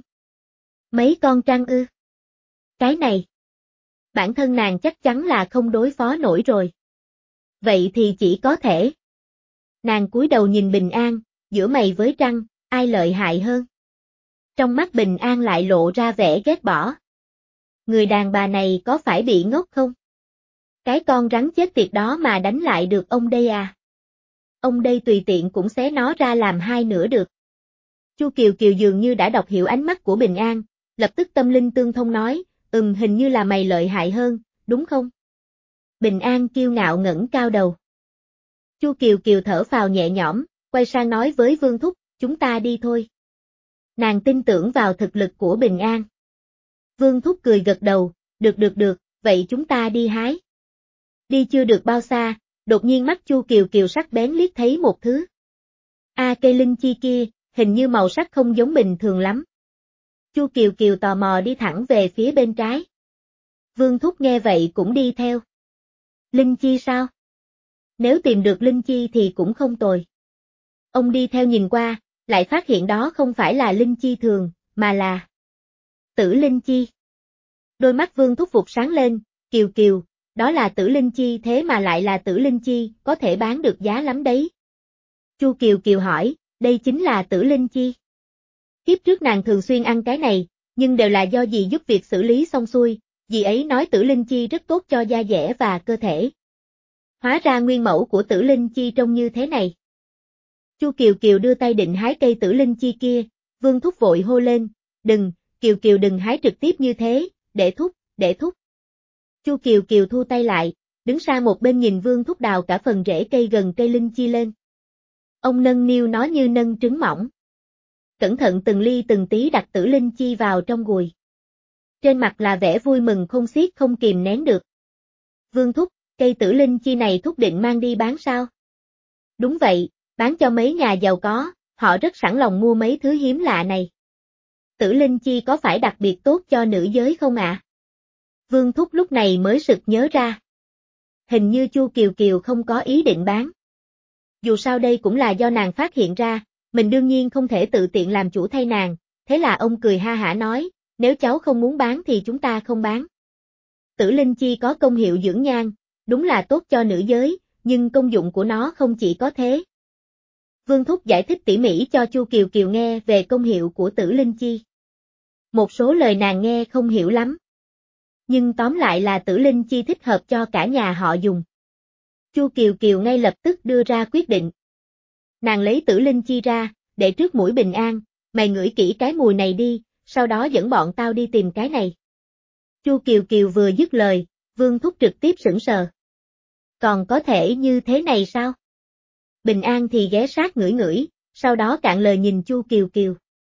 Mấy con trăng ư? Cái này. Bản thân nàng chắc chắn là không đối phó nổi rồi. Vậy thì chỉ có thể. Nàng cúi đầu nhìn Bình An, giữa mày với trăng, ai lợi hại hơn? Trong mắt Bình An lại lộ ra vẻ ghét bỏ. Người đàn bà này có phải bị ngốc không? Cái con rắn chết tiệt đó mà đánh lại được ông đây à? Ông đây tùy tiện cũng xé nó ra làm hai nửa được. Chu Kiều Kiều dường như đã đọc hiểu ánh mắt của Bình An, lập tức tâm linh tương thông nói, ừm hình như là mày lợi hại hơn, đúng không? Bình An kiêu ngạo ngẩng cao đầu. Chu Kiều Kiều thở phào nhẹ nhõm, quay sang nói với Vương Thúc, chúng ta đi thôi. Nàng tin tưởng vào thực lực của Bình An. Vương Thúc cười gật đầu, được được được, vậy chúng ta đi hái. Đi chưa được bao xa, đột nhiên mắt Chu Kiều Kiều sắc bén liếc thấy một thứ. A à, cây linh chi kia, hình như màu sắc không giống bình thường lắm. Chu Kiều Kiều tò mò đi thẳng về phía bên trái. Vương Thúc nghe vậy cũng đi theo. Linh chi sao? Nếu tìm được linh chi thì cũng không tồi. Ông đi theo nhìn qua, lại phát hiện đó không phải là linh chi thường, mà là tử linh chi. Đôi mắt Vương Thúc vụt sáng lên, Kiều Kiều, đó là tử linh chi thế mà lại là tử linh chi, có thể bán được giá lắm đấy. Chu Kiều Kiều hỏi, đây chính là tử linh chi. Kiếp trước nàng thường xuyên ăn cái này, nhưng đều là do dì giúp việc xử lý xong xuôi, dì ấy nói tử linh chi rất tốt cho da dẻ và cơ thể. Hóa ra nguyên mẫu của tử linh chi trông như thế này. Chu Kiều Kiều đưa tay định hái cây tử linh chi kia, Vương Thúc vội hô lên, đừng, Kiều Kiều đừng hái trực tiếp như thế, để Thúc, để Thúc. Chu Kiều Kiều thu tay lại, đứng sang một bên nhìn Vương Thúc đào cả phần rễ cây gần cây linh chi lên. Ông nâng niu nó như nâng trứng mỏng. Cẩn thận từng ly từng tí đặt tử linh chi vào trong gùi. Trên mặt là vẻ vui mừng không xiết không kìm nén được. Vương Thúc, cây tử linh chi này Thúc định mang đi bán sao? Đúng vậy, bán cho mấy nhà giàu có, họ rất sẵn lòng mua mấy thứ hiếm lạ này. Tử linh chi có phải đặc biệt tốt cho nữ giới không ạ? À? Vương Thúc lúc này mới sực nhớ ra. Hình như Chu Kiều Kiều không có ý định bán. Dù sao đây cũng là do nàng phát hiện ra, mình đương nhiên không thể tự tiện làm chủ thay nàng, thế là ông cười ha hả nói, nếu cháu không muốn bán thì chúng ta không bán. Tử linh chi có công hiệu dưỡng nhan, đúng là tốt cho nữ giới, nhưng công dụng của nó không chỉ có thế. Vương Thúc giải thích tỉ mỉ cho Chu Kiều Kiều nghe về công hiệu của tử linh chi. Một số lời nàng nghe không hiểu lắm. Nhưng tóm lại là tử linh chi thích hợp cho cả nhà họ dùng. Chu Kiều Kiều ngay lập tức đưa ra quyết định. Nàng lấy tử linh chi ra, để trước mũi Bình An, mày ngửi kỹ cái mùi này đi, sau đó dẫn bọn tao đi tìm cái này. Chu Kiều Kiều vừa dứt lời, Vương Thúc trực tiếp sững sờ. Còn có thể như thế này sao? Bình An thì ghé sát ngửi ngửi, sau đó cạn lời nhìn Chu Kiều Kiều.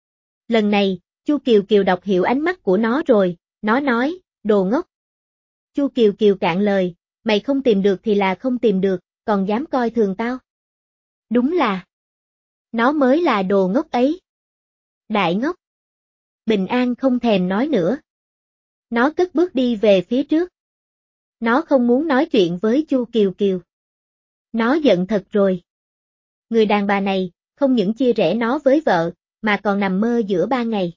Lần này, Chu Kiều Kiều đọc hiểu ánh mắt của nó rồi, nó nói, đồ ngốc. Chu Kiều Kiều cạn lời, mày không tìm được thì là không tìm được, còn dám coi thường tao. Đúng là, nó mới là đồ ngốc ấy. Đại ngốc. Bình An không thèm nói nữa. Nó cất bước đi về phía trước. Nó không muốn nói chuyện với Chu Kiều Kiều. Nó giận thật rồi. Người đàn bà này, không những chia rẽ nó với vợ, mà còn nằm mơ giữa ba ngày.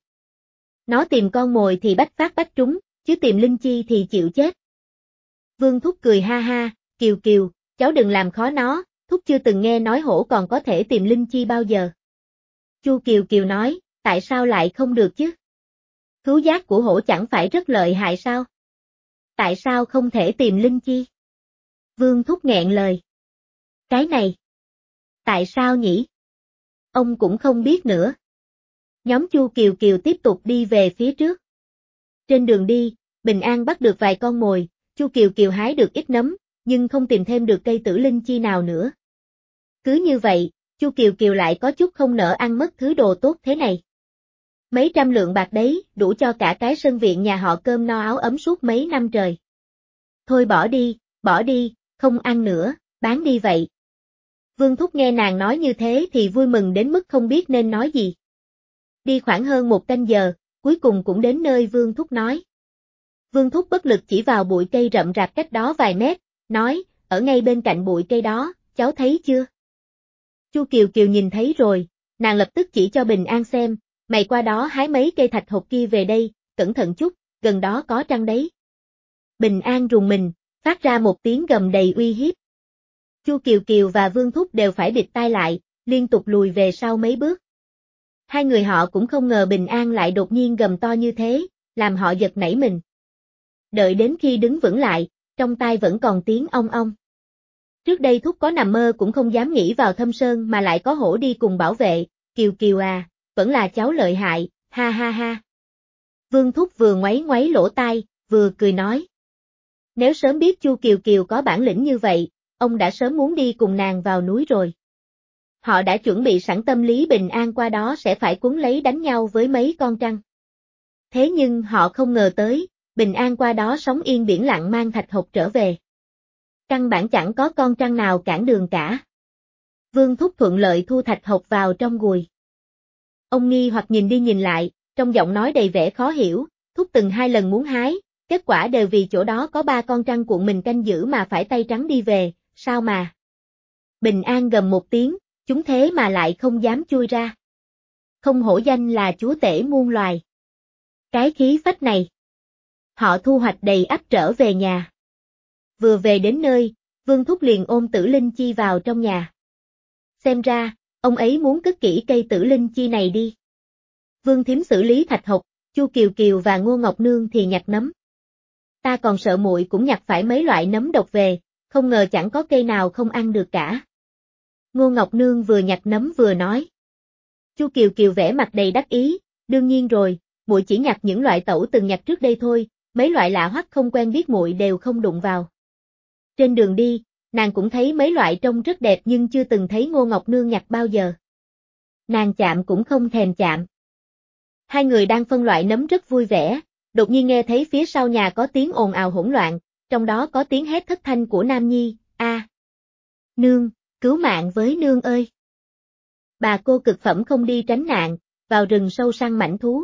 Nó tìm con mồi thì bách phát bách trúng, chứ tìm linh chi thì chịu chết. Vương Thúc cười ha ha, Kiều Kiều, cháu đừng làm khó nó, Thúc chưa từng nghe nói hổ còn có thể tìm linh chi bao giờ. Chu Kiều Kiều nói, tại sao lại không được chứ? Khứu giác của hổ chẳng phải rất lợi hại sao? Tại sao không thể tìm linh chi? Vương Thúc nghẹn lời. Cái này. Tại sao nhỉ? Ông cũng không biết nữa. Nhóm Chu Kiều Kiều tiếp tục đi về phía trước. Trên đường đi, Bình An bắt được vài con mồi, Chu Kiều Kiều hái được ít nấm, nhưng không tìm thêm được cây tử linh chi nào nữa. Cứ như vậy, Chu Kiều Kiều lại có chút không nỡ ăn mất thứ đồ tốt thế này. Mấy trăm lượng bạc đấy, đủ cho cả cái sân viện nhà họ cơm no áo ấm suốt mấy năm trời. Thôi bỏ đi, bỏ đi, không ăn nữa, bán đi vậy. Vương Thúc nghe nàng nói như thế thì vui mừng đến mức không biết nên nói gì. Đi khoảng hơn một canh giờ, cuối cùng cũng đến nơi Vương Thúc nói. Vương Thúc bất lực chỉ vào bụi cây rậm rạp cách đó vài mét, nói, ở ngay bên cạnh bụi cây đó, cháu thấy chưa? Chu Kiều Kiều nhìn thấy rồi, nàng lập tức chỉ cho Bình An xem, mày qua đó hái mấy cây thạch hột kia về đây, cẩn thận chút, gần đó có trăng đấy. Bình An rùng mình, phát ra một tiếng gầm đầy uy hiếp. Chu Kiều Kiều và Vương Thúc đều phải bịt tai lại, liên tục lùi về sau mấy bước. Hai người họ cũng không ngờ Bình An lại đột nhiên gầm to như thế, làm họ giật nảy mình. Đợi đến khi đứng vững lại, trong tai vẫn còn tiếng ong ong. Trước đây Thúc có nằm mơ cũng không dám nghĩ vào Thâm Sơn mà lại có hổ đi cùng bảo vệ, Kiều Kiều à, vẫn là cháu lợi hại, ha ha ha. Vương Thúc vừa ngoáy ngoáy lỗ tai, vừa cười nói. Nếu sớm biết Chu Kiều Kiều có bản lĩnh như vậy, ông đã sớm muốn đi cùng nàng vào núi rồi. Họ đã chuẩn bị sẵn tâm lý Bình An qua đó sẽ phải cuốn lấy đánh nhau với mấy con trăng. Thế nhưng họ không ngờ tới, Bình An qua đó sống yên biển lặng mang thạch hột trở về. Căn bản chẳng có con trăng nào cản đường cả. Vương Thúc thuận lợi thu thạch hột vào trong gùi. Ông nghi hoặc nhìn đi nhìn lại, trong giọng nói đầy vẻ khó hiểu, Thúc từng hai lần muốn hái, kết quả đều vì chỗ đó có ba con trăng cuộn mình canh giữ mà phải tay trắng đi về, sao mà. Bình An gầm một tiếng, chúng thế mà lại không dám chui ra. Không hổ danh là chúa tể muôn loài. Cái khí phách này. Họ thu hoạch đầy ắp trở về nhà. Vừa về đến nơi, Vương Thúc liền ôm tử linh chi vào trong nhà. Xem ra, ông ấy muốn cất kỹ cây tử linh chi này đi. Vương Thím xử lý thạch hột, Chu Kiều Kiều và Ngô Ngọc Nương thì nhặt nấm. Ta còn sợ muội cũng nhặt phải mấy loại nấm độc về, không ngờ chẳng có cây nào không ăn được cả. Ngô Ngọc Nương vừa nhặt nấm vừa nói. Chu Kiều Kiều vẻ mặt đầy đắc ý, đương nhiên rồi, muội chỉ nhặt những loại tẩu từng nhặt trước đây thôi, mấy loại lạ hoắc không quen biết muội đều không đụng vào. Trên đường đi, nàng cũng thấy mấy loại trông rất đẹp nhưng chưa từng thấy Ngô Ngọc Nương nhặt bao giờ. Nàng chạm cũng không thèm chạm. Hai người đang phân loại nấm rất vui vẻ, đột nhiên nghe thấy phía sau nhà có tiếng ồn ào hỗn loạn, trong đó có tiếng hét thất thanh của Nam Nhi, a, nương, cứu mạng với nương ơi. Bà cô cực phẩm không đi tránh nạn, vào rừng sâu săn mãnh thú.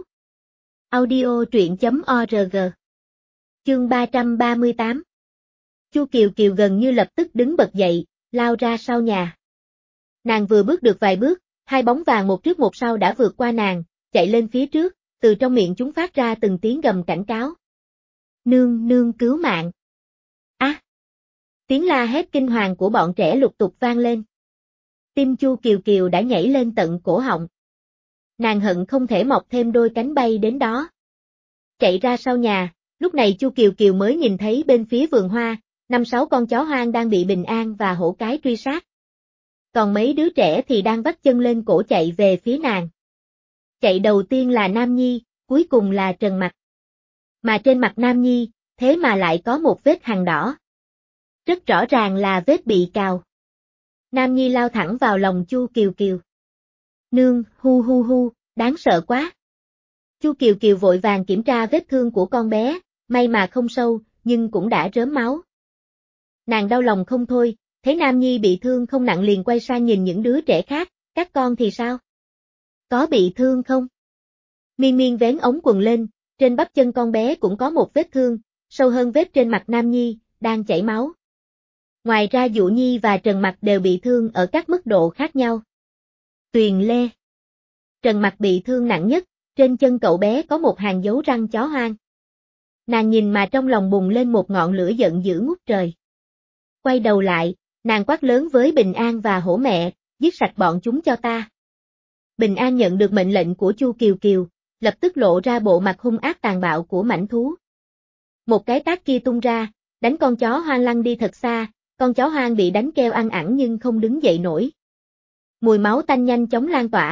Audio truyện chấm org. Chương ba trăm ba mươi tám. Chu Kiều Kiều gần như lập tức đứng bật dậy, lao ra sau nhà. Nàng vừa bước được vài bước, hai bóng vàng một trước một sau đã vượt qua nàng, chạy lên phía trước, từ trong miệng chúng phát ra từng tiếng gầm cảnh cáo. Nương, nương cứu mạng. Á! À, tiếng la hét kinh hoàng của bọn trẻ lục tục vang lên. Tim Chu Kiều Kiều đã nhảy lên tận cổ họng. Nàng hận không thể mọc thêm đôi cánh bay đến đó. Chạy ra sau nhà, lúc này Chu Kiều Kiều mới nhìn thấy bên phía vườn hoa, năm sáu con chó hoang đang bị Bình An và hổ cái truy sát. Còn mấy đứa trẻ thì đang vắt chân lên cổ chạy về phía nàng. Chạy đầu tiên là Nam Nhi, cuối cùng là Trần Mặc. Mà trên mặt Nam Nhi, thế mà lại có một vết hằn đỏ. Rất rõ ràng là vết bị cào. Nam Nhi lao thẳng vào lòng Chu Kiều Kiều. Nương, hu hu hu, đáng sợ quá. Chu Kiều Kiều vội vàng kiểm tra vết thương của con bé, may mà không sâu, nhưng cũng đã rớm máu. Nàng đau lòng không thôi, thấy Nam Nhi bị thương không nặng liền quay sang nhìn những đứa trẻ khác, các con thì sao? Có bị thương không? Miên Miên vén ống quần lên, trên bắp chân con bé cũng có một vết thương, sâu hơn vết trên mặt Nam Nhi, đang chảy máu. Ngoài ra Dụ Nhi và Trần Mặc đều bị thương ở các mức độ khác nhau. Tuyền Lê. Trần Mặc bị thương nặng nhất, trên chân cậu bé có một hàng dấu răng chó hoang. Nàng nhìn mà trong lòng bùng lên một ngọn lửa giận dữ ngút trời. Quay đầu lại, nàng quát lớn với Bình An và hổ mẹ, giết sạch bọn chúng cho ta. Bình An nhận được mệnh lệnh của Chu Kiều Kiều, lập tức lộ ra bộ mặt hung ác tàn bạo của mãnh thú. Một cái tát kia tung ra, đánh con chó hoang lăn đi thật xa, con chó hoang bị đánh kêu ăn ẳng nhưng không đứng dậy nổi. Mùi máu tanh nhanh chóng lan tỏa,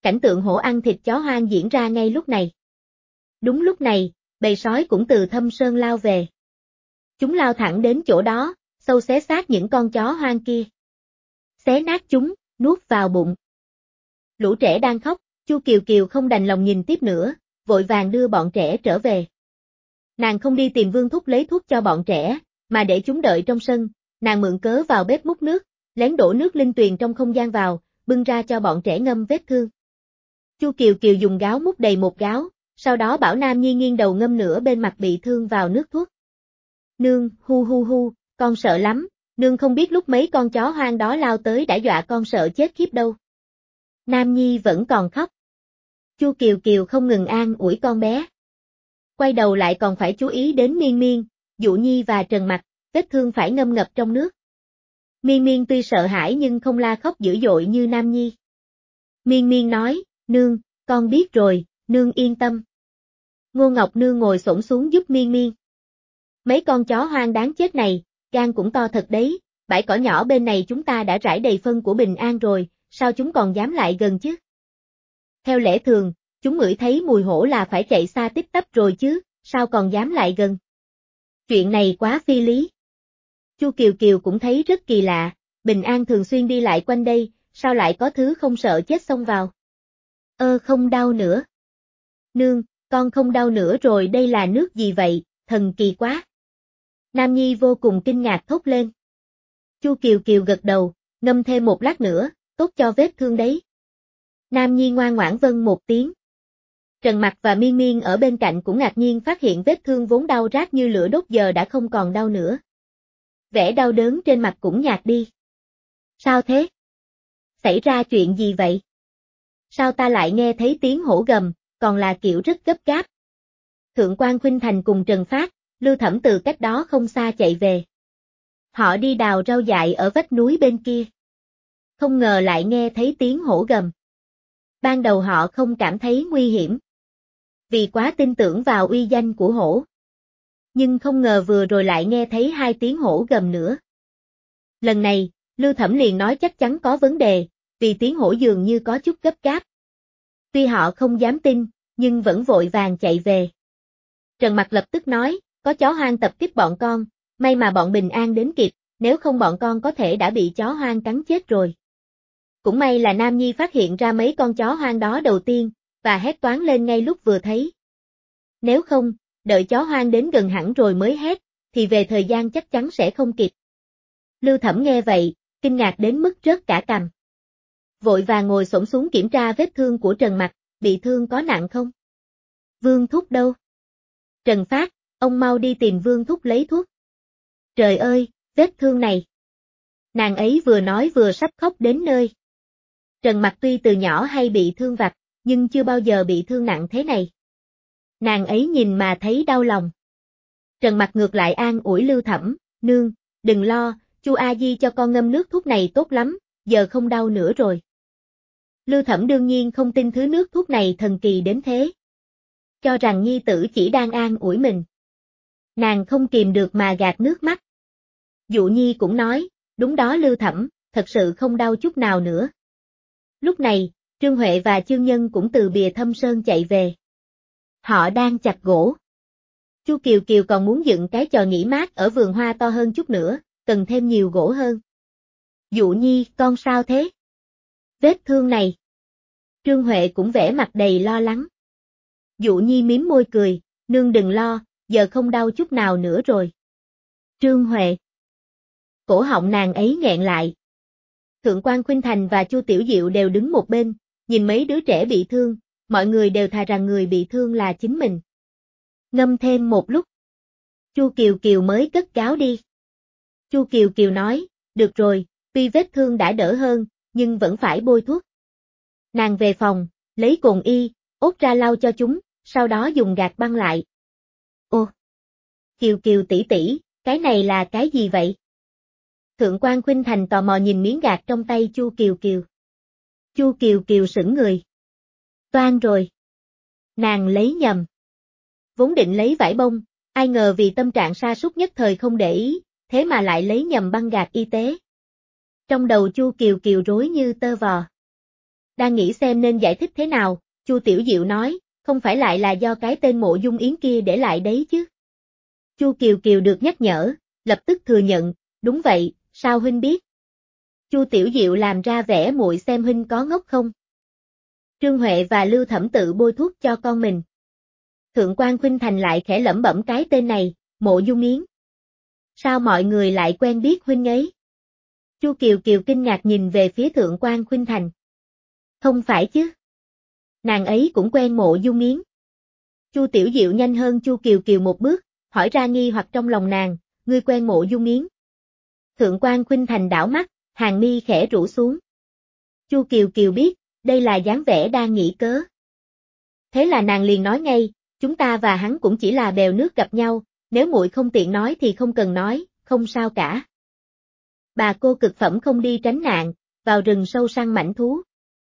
cảnh tượng hổ ăn thịt chó hoang diễn ra ngay lúc này. Đúng lúc này, bầy sói cũng từ thâm sơn lao về. Chúng lao thẳng đến chỗ đó, sâu xé xác những con chó hoang kia. Xé nát chúng, nuốt vào bụng. Lũ trẻ đang khóc, Chu Kiều Kiều không đành lòng nhìn tiếp nữa, vội vàng đưa bọn trẻ trở về. Nàng không đi tìm Vương Thúc lấy thuốc cho bọn trẻ, mà để chúng đợi trong sân, nàng mượn cớ vào bếp múc nước, lén đổ nước linh tuyền trong không gian vào, bưng ra cho bọn trẻ ngâm vết thương. Chu Kiều Kiều dùng gáo múc đầy một gáo, sau đó bảo Nam Nhi nghiêng đầu ngâm nửa bên mặt bị thương vào nước thuốc. Nương, hu hu hu, con sợ lắm, nương không biết lúc mấy con chó hoang đó lao tới đã dọa con sợ chết khiếp đâu. Nam Nhi vẫn còn khóc. Chu Kiều Kiều không ngừng an ủi con bé. Quay đầu lại còn phải chú ý đến Miên Miên, Dụ Nhi và Trần Mặc, vết thương phải ngâm ngập trong nước. Miên Miên tuy sợ hãi nhưng không la khóc dữ dội như Nam Nhi. Miên Miên nói, nương, con biết rồi, nương yên tâm. Ngô Ngọc Nương ngồi xổm xuống giúp Miên Miên. Mấy con chó hoang đáng chết này, gan cũng to thật đấy, bãi cỏ nhỏ bên này chúng ta đã rải đầy phân của Bình An rồi, sao chúng còn dám lại gần chứ? Theo lẽ thường, chúng ngửi thấy mùi hổ là phải chạy xa tít tắp rồi chứ, sao còn dám lại gần? Chuyện này quá phi lý. Chu Kiều Kiều cũng thấy rất kỳ lạ, Bình An thường xuyên đi lại quanh đây, sao lại có thứ không sợ chết xông vào? Ơ không đau nữa. Nương, con không đau nữa rồi, đây là nước gì vậy, thần kỳ quá. Nam Nhi vô cùng kinh ngạc thốt lên. Chu Kiều Kiều gật đầu, ngâm thêm một lát nữa, tốt cho vết thương đấy. Nam Nhi ngoan ngoãn vâng một tiếng. Trần Mặc và Miên Miên ở bên cạnh cũng ngạc nhiên phát hiện vết thương vốn đau rát như lửa đốt giờ đã không còn đau nữa. Vẻ đau đớn trên mặt cũng nhạt đi. Sao thế? Xảy ra chuyện gì vậy? Sao ta lại nghe thấy tiếng hổ gầm, còn là kiểu rất gấp gáp? Thượng quan Khuynh Thành cùng Trần Phát, Lưu Thẩm từ cách đó không xa chạy về. Họ đi đào rau dại ở vách núi bên kia. Không ngờ lại nghe thấy tiếng hổ gầm. Ban đầu họ không cảm thấy nguy hiểm. Vì quá tin tưởng vào uy danh của hổ. Nhưng không ngờ vừa rồi lại nghe thấy hai tiếng hổ gầm nữa. Lần này, Lưu Thẩm liền nói chắc chắn có vấn đề, vì tiếng hổ dường như có chút gấp gáp. Tuy họ không dám tin, nhưng vẫn vội vàng chạy về. Trần Mặc lập tức nói, có chó hoang tập kích bọn con, may mà bọn Bình An đến kịp, nếu không bọn con có thể đã bị chó hoang cắn chết rồi. Cũng may là Nam Nhi phát hiện ra mấy con chó hoang đó đầu tiên, và hét toáng lên ngay lúc vừa thấy. Nếu không, đợi chó hoang đến gần hẳn rồi mới hét, thì về thời gian chắc chắn sẽ không kịp. Lưu Thẩm nghe vậy, kinh ngạc đến mức rớt cả cằm. Vội vàng ngồi xổm xuống kiểm tra vết thương của Trần Mặc, bị thương có nặng không? Vương Thúc đâu? Trần Phát, ông mau đi tìm Vương Thúc lấy thuốc. Trời ơi, vết thương này. Nàng ấy vừa nói vừa sắp khóc đến nơi. Trần Mặc tuy từ nhỏ hay bị thương vặt, nhưng chưa bao giờ bị thương nặng thế này. Nàng ấy nhìn mà thấy đau lòng. Trần Mặc ngược lại an ủi Lưu Thẩm, nương, đừng lo, Chu A Di cho con ngâm nước thuốc này tốt lắm, giờ không đau nữa rồi. Lưu Thẩm đương nhiên không tin thứ nước thuốc này thần kỳ đến thế. Cho rằng nhi tử chỉ đang an ủi mình. Nàng không kìm được mà gạt nước mắt. Dụ Nhi cũng nói, đúng đó Lưu Thẩm, thật sự không đau chút nào nữa. Lúc này, Trương Huệ và Chương Nhân cũng từ bìa Thâm Sơn chạy về. Họ đang chặt gỗ. Chu Kiều Kiều còn muốn dựng cái chòi nghỉ mát ở vườn hoa to hơn chút nữa, cần thêm nhiều gỗ hơn. Dụ Nhi, con sao thế? Vết thương này. Trương Huệ cũng vẻ mặt đầy lo lắng. Dụ Nhi mím môi cười, nương đừng lo, giờ không đau chút nào nữa rồi. Trương Huệ. Cổ họng nàng ấy nghẹn lại. Thượng quan Khuynh Thành và Chu Tiểu Diệu đều đứng một bên, nhìn mấy đứa trẻ bị thương, mọi người đều thà rằng người bị thương là chính mình. Ngâm thêm một lúc. Chu Kiều Kiều mới cất gáo đi. Chu Kiều Kiều nói, được rồi, tuy vết thương đã đỡ hơn, nhưng vẫn phải bôi thuốc. Nàng về phòng, lấy cồn y, ốt ra lau cho chúng, sau đó dùng gạt băng lại. Ô! Kiều Kiều tỷ tỷ, cái này là cái gì vậy? Thượng quan Khuynh Thành tò mò nhìn miếng gạt trong tay Chu Kiều Kiều. Chu Kiều Kiều sững người. Toan rồi. Nàng lấy nhầm. Vốn định lấy vải bông, ai ngờ vì tâm trạng sa sút nhất thời không để ý, thế mà lại lấy nhầm băng gạc y tế. Trong đầu Chu Kiều Kiều rối như tơ vò. Đang nghĩ xem nên giải thích thế nào, Chu Tiểu Diệu nói, không phải lại là do cái tên Mộ Dung Yến kia để lại đấy chứ. Chu Kiều Kiều được nhắc nhở, lập tức thừa nhận, đúng vậy, sao huynh biết? Chu Tiểu Diệu làm ra vẻ muội xem huynh có ngốc không. Trương Huệ và Lưu Thẩm tự bôi thuốc cho con mình. Thượng quan Khuynh Thành lại khẽ lẩm bẩm cái tên này, Mộ Dung Yến. Sao mọi người lại quen biết huynh ấy? Chu Kiều Kiều kinh ngạc nhìn về phía Thượng quan Khuynh Thành. Không phải chứ. Nàng ấy cũng quen Mộ Dung Yến. Chu Tiểu Diệu nhanh hơn Chu Kiều Kiều một bước, hỏi ra nghi hoặc trong lòng nàng, ngươi quen Mộ Dung Yến. Thượng quan Khuynh Thành đảo mắt, hàng mi khẽ rũ xuống. Chu Kiều Kiều biết, đây là dáng vẻ đang nghĩ cớ. Thế là nàng liền nói ngay, chúng ta và hắn cũng chỉ là bèo nước gặp nhau, nếu muội không tiện nói thì không cần nói, không sao cả. Bà cô cực phẩm không đi tránh nạn, vào rừng sâu săn mãnh thú.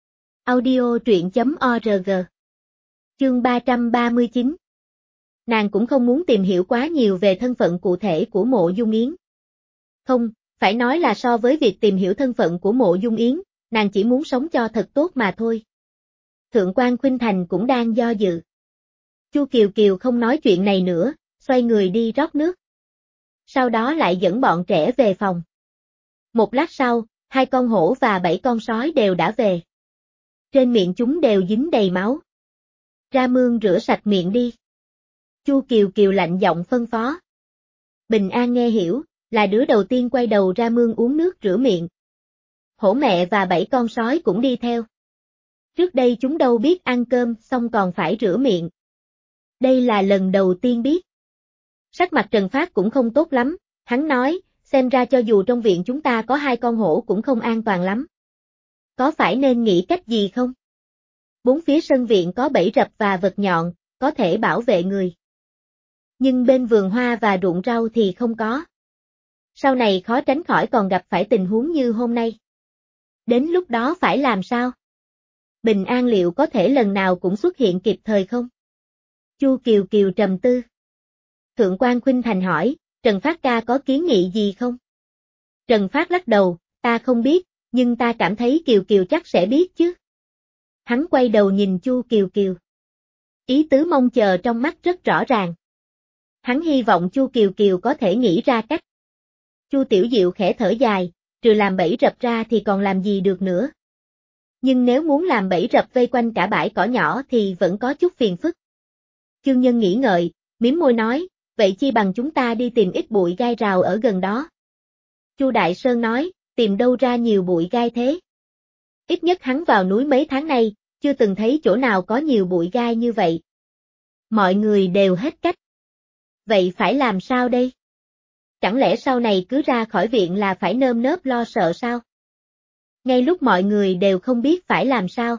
Audio truyện chấm org. Chương ba trăm ba mươi chín. Nàng cũng không muốn tìm hiểu quá nhiều về thân phận cụ thể của Mộ Dung Yến. Không, phải nói là so với việc tìm hiểu thân phận của Mộ Dung Yến, nàng chỉ muốn sống cho thật tốt mà thôi. Thượng quan Khuynh Thành cũng đang do dự. Chu Kiều Kiều không nói chuyện này nữa, xoay người đi rót nước. Sau đó lại dẫn bọn trẻ về phòng. Một lát sau, hai con hổ và bảy con sói đều đã về. Trên miệng chúng đều dính đầy máu. Ra mương rửa sạch miệng đi. Chu Kiều Kiều lạnh giọng phân phó. Bình An nghe hiểu, là đứa đầu tiên quay đầu ra mương uống nước rửa miệng. Hổ mẹ và bảy con sói cũng đi theo. Trước đây chúng đâu biết ăn cơm xong còn phải rửa miệng. Đây là lần đầu tiên biết. Sắc mặt Trần Phát cũng không tốt lắm, hắn nói, xem ra cho dù trong viện chúng ta có hai con hổ cũng không an toàn lắm. Có phải nên nghĩ cách gì không? Bốn phía sân viện có bẫy rập và vật nhọn, có thể bảo vệ người. Nhưng bên vườn hoa và ruộng rau thì không có. Sau này khó tránh khỏi còn gặp phải tình huống như hôm nay. Đến lúc đó phải làm sao? Bình An liệu có thể lần nào cũng xuất hiện kịp thời không? Chu Kiều Kiều trầm tư. Thượng quan Khuynh Thành hỏi, Trần Phát ca có kiến nghị gì không? Trần Phát lắc đầu, ta không biết, nhưng ta cảm thấy Kiều Kiều chắc sẽ biết chứ. Hắn quay đầu nhìn Chu Kiều Kiều. Ý tứ mong chờ trong mắt rất rõ ràng. Hắn hy vọng Chu Kiều Kiều có thể nghĩ ra cách. Chu Tiểu Diệu khẽ thở dài, trừ làm bẫy rập ra thì còn làm gì được nữa. Nhưng nếu muốn làm bẫy rập vây quanh cả bãi cỏ nhỏ thì vẫn có chút phiền phức. Chương Nhân nghĩ ngợi, mím môi nói, vậy chi bằng chúng ta đi tìm ít bụi gai rào ở gần đó. Chu Đại Sơn nói, tìm đâu ra nhiều bụi gai thế? Ít nhất hắn vào núi mấy tháng nay, chưa từng thấy chỗ nào có nhiều bụi gai như vậy. Mọi người đều hết cách. Vậy phải làm sao đây? Chẳng lẽ sau này cứ ra khỏi viện là phải nơm nớp lo sợ sao? Ngay lúc mọi người đều không biết phải làm sao.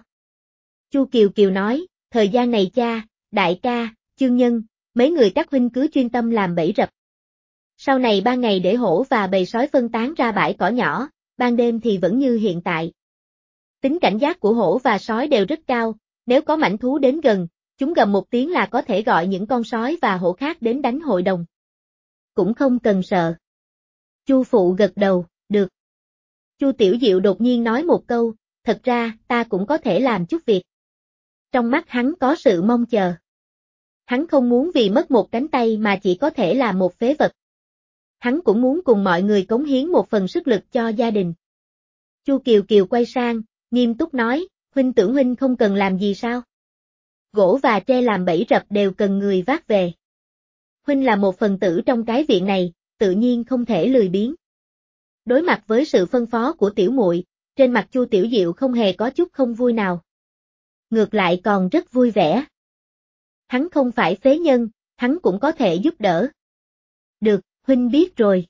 Chu Kiều Kiều nói, thời gian này cha, đại ca, Chương Nhân, mấy người các huynh cứ chuyên tâm làm bẫy rập. Sau này ba ngày để hổ và bầy sói phân tán ra bãi cỏ nhỏ, ban đêm thì vẫn như hiện tại. Tính cảnh giác của hổ và sói đều rất cao, nếu có mãnh thú đến gần, chúng gầm một tiếng là có thể gọi những con sói và hổ khác đến đánh hội đồng. Cũng không cần sợ. Chu Phụ gật đầu, được. Chu Tiểu Diệu đột nhiên nói một câu, thật ra, ta cũng có thể làm chút việc. Trong mắt hắn có sự mong chờ. Hắn không muốn vì mất một cánh tay mà chỉ có thể là một phế vật. Hắn cũng muốn cùng mọi người cống hiến một phần sức lực cho gia đình. Chu Kiều Kiều quay sang, nghiêm túc nói, huynh tưởng huynh không cần làm gì sao? Gỗ và tre làm bẫy rập đều cần người vác về. Huynh là một phần tử trong cái viện này, tự nhiên không thể lười biếng. Đối mặt với sự phân phó của tiểu muội, trên mặt Chu Tiểu Diệu không hề có chút không vui nào. Ngược lại còn rất vui vẻ. Hắn không phải phế nhân, hắn cũng có thể giúp đỡ. Được, huynh biết rồi.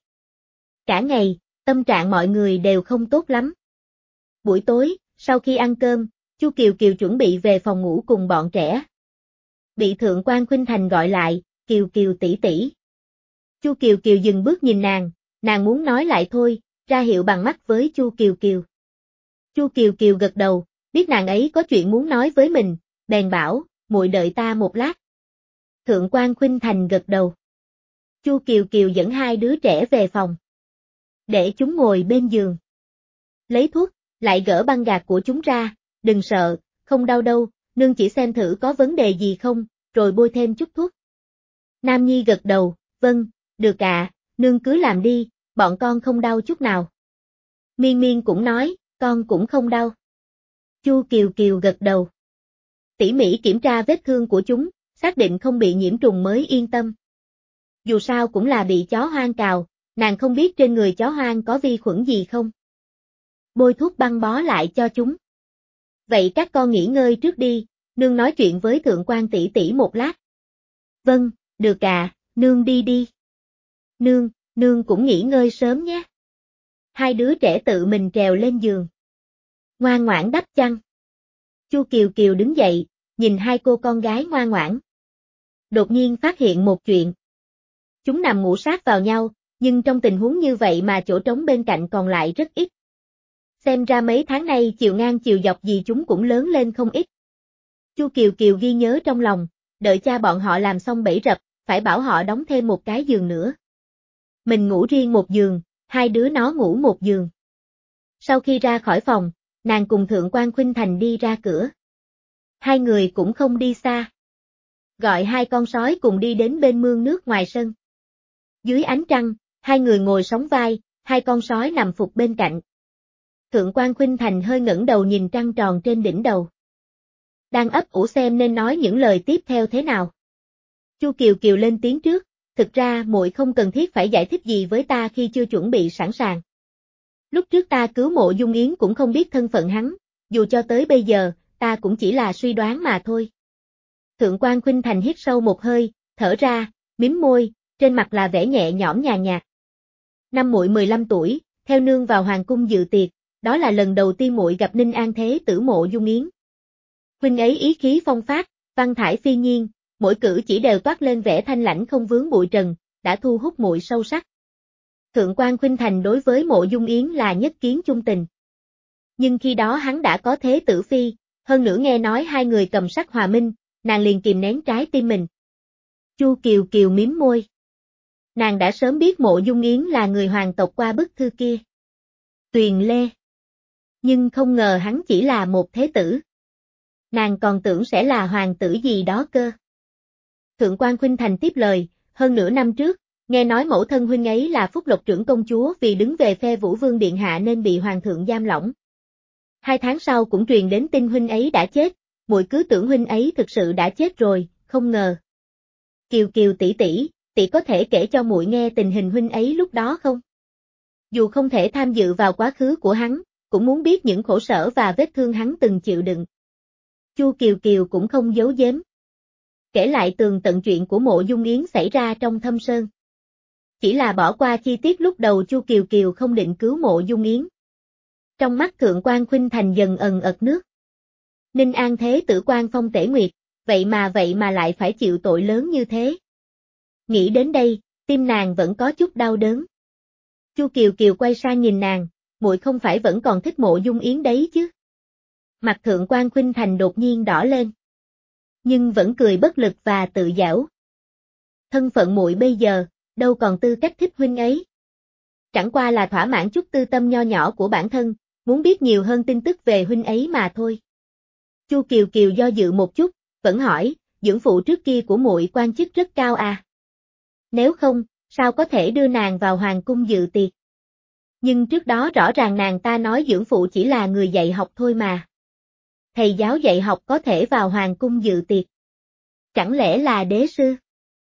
Cả ngày, tâm trạng mọi người đều không tốt lắm. Buổi tối, sau khi ăn cơm, Chu Kiều Kiều chuẩn bị về phòng ngủ cùng bọn trẻ. Bị Thượng quan Khuynh Thành gọi lại, Kiều Kiều tỷ tỷ. Chu Kiều Kiều dừng bước nhìn nàng, nàng muốn nói lại thôi, ra hiệu bằng mắt với Chu Kiều Kiều. Chu Kiều Kiều gật đầu, biết nàng ấy có chuyện muốn nói với mình, bèn bảo, muội đợi ta một lát. Thượng quan Khuynh Thành gật đầu. Chu Kiều Kiều dẫn hai đứa trẻ về phòng. Để chúng ngồi bên giường. Lấy thuốc, lại gỡ băng gạc của chúng ra, đừng sợ, không đau đâu, nương chỉ xem thử có vấn đề gì không, rồi bôi thêm chút thuốc. Nam Nhi gật đầu, vâng, được ạ, nương cứ làm đi, bọn con không đau chút nào. Miên Miên cũng nói, con cũng không đau. Chu Kiều Kiều gật đầu. Tỉ mỉ kiểm tra vết thương của chúng, xác định không bị nhiễm trùng mới yên tâm. Dù sao cũng là bị chó hoang cào, nàng không biết trên người chó hoang có vi khuẩn gì không. Bôi thuốc băng bó lại cho chúng. Vậy các con nghỉ ngơi trước đi, nương nói chuyện với thượng quan tỷ tỷ một lát. Vâng, được ạ, nương đi đi. Nương, nương cũng nghỉ ngơi sớm nhé. Hai đứa trẻ tự mình trèo lên giường. Ngoan ngoãn đắp chăn. Chu Kiều Kiều đứng dậy, nhìn hai cô con gái ngoan ngoãn. Đột nhiên phát hiện một chuyện. Chúng nằm ngủ sát vào nhau, nhưng trong tình huống như vậy mà chỗ trống bên cạnh còn lại rất ít. Xem ra mấy tháng nay chiều ngang chiều dọc gì chúng cũng lớn lên không ít. Chu Kiều Kiều ghi nhớ trong lòng, đợi cha bọn họ làm xong bẫy rập, phải bảo họ đóng thêm một cái giường nữa. Mình ngủ riêng một giường, hai đứa nó ngủ một giường. Sau khi ra khỏi phòng, nàng cùng Thượng quan Khuynh Thành đi ra cửa. Hai người cũng không đi xa. Gọi hai con sói cùng đi đến bên mương nước ngoài sân. Dưới ánh trăng, hai người ngồi sóng vai, hai con sói nằm phục bên cạnh. Thượng quan Khuynh Thành hơi ngẩng đầu nhìn trăng tròn trên đỉnh đầu. Đang ấp ủ xem nên nói những lời tiếp theo thế nào. Chu Kiều Kiều lên tiếng trước, thực ra muội không cần thiết phải giải thích gì với ta khi chưa chuẩn bị sẵn sàng. Lúc trước ta cứu Mộ Dung Yến cũng không biết thân phận hắn, dù cho tới bây giờ, ta cũng chỉ là suy đoán mà thôi. Thượng quan Khuynh Thành hít sâu một hơi, thở ra, mím môi, trên mặt là vẻ nhẹ nhõm nhàn nhạt. Năm muội mười lăm tuổi, theo nương vào hoàng cung dự tiệc, đó là lần đầu tiên muội gặp Ninh An Thế tử Mộ Dung Yến. Huynh ấy ý khí phong phát, văn thải phi nhiên, mỗi cử chỉ đều toát lên vẻ thanh lãnh không vướng bụi trần, đã thu hút muội sâu sắc. Thượng quan Khuynh Thành đối với Mộ Dung Yến là nhất kiến chung tình. Nhưng khi đó hắn đã có thế tử phi, hơn nữa nghe nói hai người cầm sắc hòa minh, nàng liền kìm nén trái tim mình. Chu Kiều Kiều mím môi. Nàng đã sớm biết Mộ Dung Yến là người hoàng tộc qua bức thư kia. Tuyền Lê. Nhưng không ngờ hắn chỉ là một thế tử. Nàng còn tưởng sẽ là hoàng tử gì đó cơ. Thượng quan Khuynh Thành tiếp lời, hơn nửa năm trước, nghe nói mẫu thân huynh ấy là Phúc Lộc trưởng công chúa vì đứng về phe Vũ Vương Điện Hạ nên bị hoàng thượng giam lỏng. Hai tháng sau cũng truyền đến tin huynh ấy đã chết, muội cứ tưởng huynh ấy thực sự đã chết rồi, không ngờ. Kiều Kiều tỷ tỷ, tỷ có thể kể cho muội nghe tình hình huynh ấy lúc đó không? Dù không thể tham dự vào quá khứ của hắn, cũng muốn biết những khổ sở và vết thương hắn từng chịu đựng. Chu Kiều Kiều cũng không giấu giếm. Kể lại tường tận chuyện của Mộ Dung Yến xảy ra trong Thâm Sơn. Chỉ là bỏ qua chi tiết lúc đầu Chu Kiều Kiều không định cứu Mộ Dung Yến. Trong mắt Thượng quan Khuynh Thành dần ần ật nước. Ninh An Thế tử quan phong tể nguyệt, vậy mà vậy mà lại phải chịu tội lớn như thế. Nghĩ đến đây, tim nàng vẫn có chút đau đớn. Chu Kiều Kiều quay sang nhìn nàng, muội không phải vẫn còn thích Mộ Dung Yến đấy chứ? Mặt Thượng quan Khuynh Thành đột nhiên đỏ lên. Nhưng vẫn cười bất lực và tự giễu. Thân phận muội bây giờ, đâu còn tư cách thích huynh ấy. Chẳng qua là thỏa mãn chút tư tâm nho nhỏ của bản thân, muốn biết nhiều hơn tin tức về huynh ấy mà thôi. Chu Kiều Kiều do dự một chút, vẫn hỏi, dưỡng phụ trước kia của muội quan chức rất cao à? Nếu không, sao có thể đưa nàng vào hoàng cung dự tiệc? Nhưng trước đó rõ ràng nàng ta nói dưỡng phụ chỉ là người dạy học thôi mà. Thầy giáo dạy học có thể vào hoàng cung dự tiệc. Chẳng lẽ là đế sư?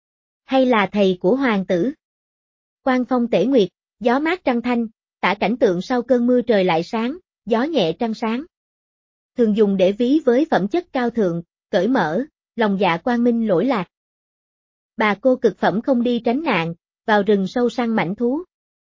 Hay là thầy của hoàng tử? Quan phong tể nguyệt, gió mát trăng thanh, tả cảnh tượng sau cơn mưa trời lại sáng, gió nhẹ trăng sáng. Thường dùng để ví với phẩm chất cao thượng, cởi mở, lòng dạ quang minh lỗi lạc. Bà cô cực phẩm không đi tránh nạn, vào rừng sâu săn mãnh thú.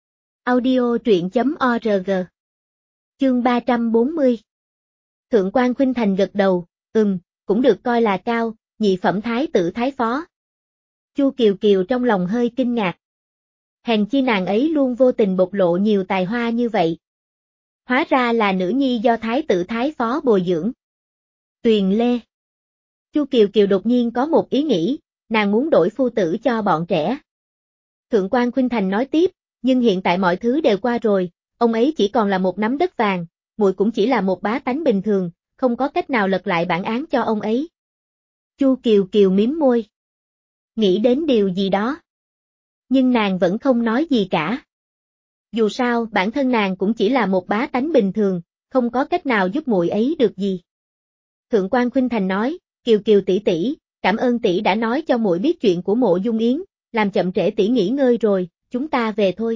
Audio truyện chấm org. Chương ba trăm bốn mươi. Thượng quan Khuynh Thành gật đầu, ừm, cũng được coi là cao, nhị phẩm thái tử thái phó. Chu Kiều Kiều trong lòng hơi kinh ngạc. Hèn chi nàng ấy luôn vô tình bộc lộ nhiều tài hoa như vậy. Hóa ra là nữ nhi do thái tử thái phó bồi dưỡng. Tuyền Lê. Chu Kiều Kiều đột nhiên có một ý nghĩ, nàng muốn đổi phu tử cho bọn trẻ. Thượng quan Khuynh Thành nói tiếp, nhưng hiện tại mọi thứ đều qua rồi, ông ấy chỉ còn là một nắm đất vàng, muội cũng chỉ là một bá tánh bình thường, không có cách nào lật lại bản án cho ông ấy. Chu Kiều Kiều mím môi. Nghĩ đến điều gì đó. Nhưng nàng vẫn không nói gì cả. Dù sao, bản thân nàng cũng chỉ là một bá tánh bình thường, không có cách nào giúp muội ấy được gì. Thượng quan Khuynh Thành nói, Kiều Kiều tỷ tỷ, cảm ơn tỷ đã nói cho muội biết chuyện của Mộ Dung Yến, làm chậm trễ tỷ nghỉ ngơi rồi, chúng ta về thôi.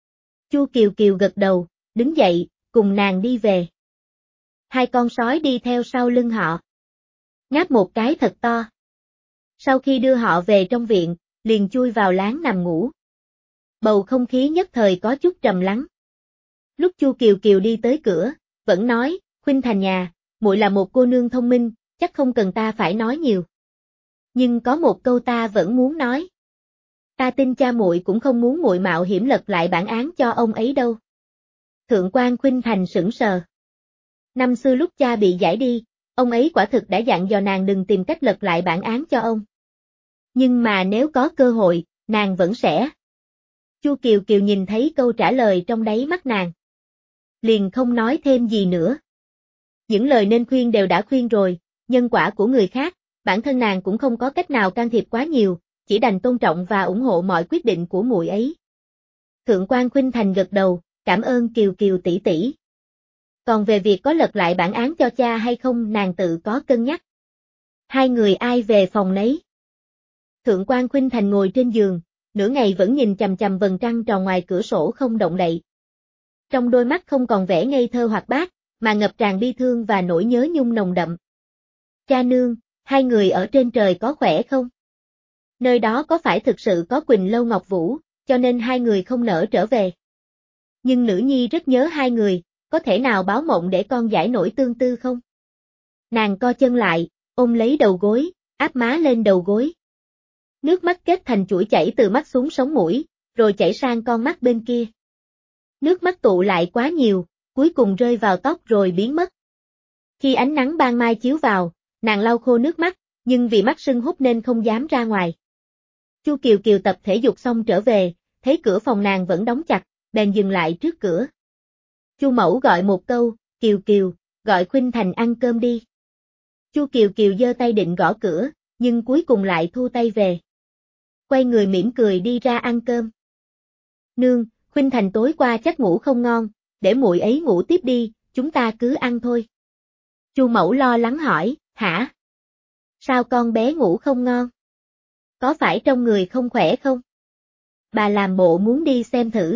Chu Kiều Kiều gật đầu, đứng dậy, cùng nàng đi về. Hai con sói đi theo sau lưng họ. Ngáp một cái thật to. Sau khi đưa họ về trong viện, liền chui vào láng nằm ngủ. Bầu không khí nhất thời có chút trầm lắng. Lúc Chu Kiều Kiều đi tới cửa, vẫn nói, Khuynh Thành nhà, muội là một cô nương thông minh, chắc không cần ta phải nói nhiều. Nhưng có một câu ta vẫn muốn nói. Ta tin cha muội cũng không muốn muội mạo hiểm lật lại bản án cho ông ấy đâu. Thượng quan Khuynh Thành sững sờ. Năm xưa lúc cha bị giải đi, ông ấy quả thực đã dặn dò nàng đừng tìm cách lật lại bản án cho ông. Nhưng mà nếu có cơ hội, nàng vẫn sẽ. Chu Kiều Kiều nhìn thấy câu trả lời trong đáy mắt nàng. Liền không nói thêm gì nữa. Những lời nên khuyên đều đã khuyên rồi, nhân quả của người khác, bản thân nàng cũng không có cách nào can thiệp quá nhiều, chỉ đành tôn trọng và ủng hộ mọi quyết định của muội ấy. Thượng quan Khuynh Thành gật đầu, cảm ơn Kiều Kiều tỷ tỷ. Còn về việc có lật lại bản án cho cha hay không nàng tự có cân nhắc. Hai người ai về phòng nấy. Thượng quan Khuynh Thành ngồi trên giường, nửa ngày vẫn nhìn chằm chằm vầng trăng tròn ngoài cửa sổ không động đậy. Trong đôi mắt không còn vẻ ngây thơ hoạt bát, mà ngập tràn bi thương và nỗi nhớ nhung nồng đậm. Cha nương, hai người ở trên trời có khỏe không? Nơi đó có phải thực sự có Quỳnh Lâu Ngọc Vũ, cho nên hai người không nỡ trở về. Nhưng nữ nhi rất nhớ hai người, có thể nào báo mộng để con giải nỗi tương tư không? Nàng co chân lại, ôm lấy đầu gối, áp má lên đầu gối. Nước mắt kết thành chuỗi chảy từ mắt xuống sống mũi, rồi chảy sang con mắt bên kia. Nước mắt tụ lại quá nhiều, cuối cùng rơi vào tóc rồi biến mất. Khi ánh nắng ban mai chiếu vào, nàng lau khô nước mắt, nhưng vì mắt sưng húp nên không dám ra ngoài. Chu Kiều Kiều tập thể dục xong trở về, thấy cửa phòng nàng vẫn đóng chặt, bèn dừng lại trước cửa. Chu mẫu gọi một câu, Kiều Kiều, gọi Khuynh Thành ăn cơm đi. Chu Kiều Kiều giơ tay định gõ cửa, nhưng cuối cùng lại thu tay về. Quay người mỉm cười đi ra ăn cơm. Nương, Khuynh Thành tối qua chắc ngủ không ngon, để muội ấy ngủ tiếp đi, chúng ta cứ ăn thôi. Chu mẫu lo lắng hỏi, hả? Sao con bé ngủ không ngon? Có phải trong người không khỏe không? Bà làm bộ muốn đi xem thử.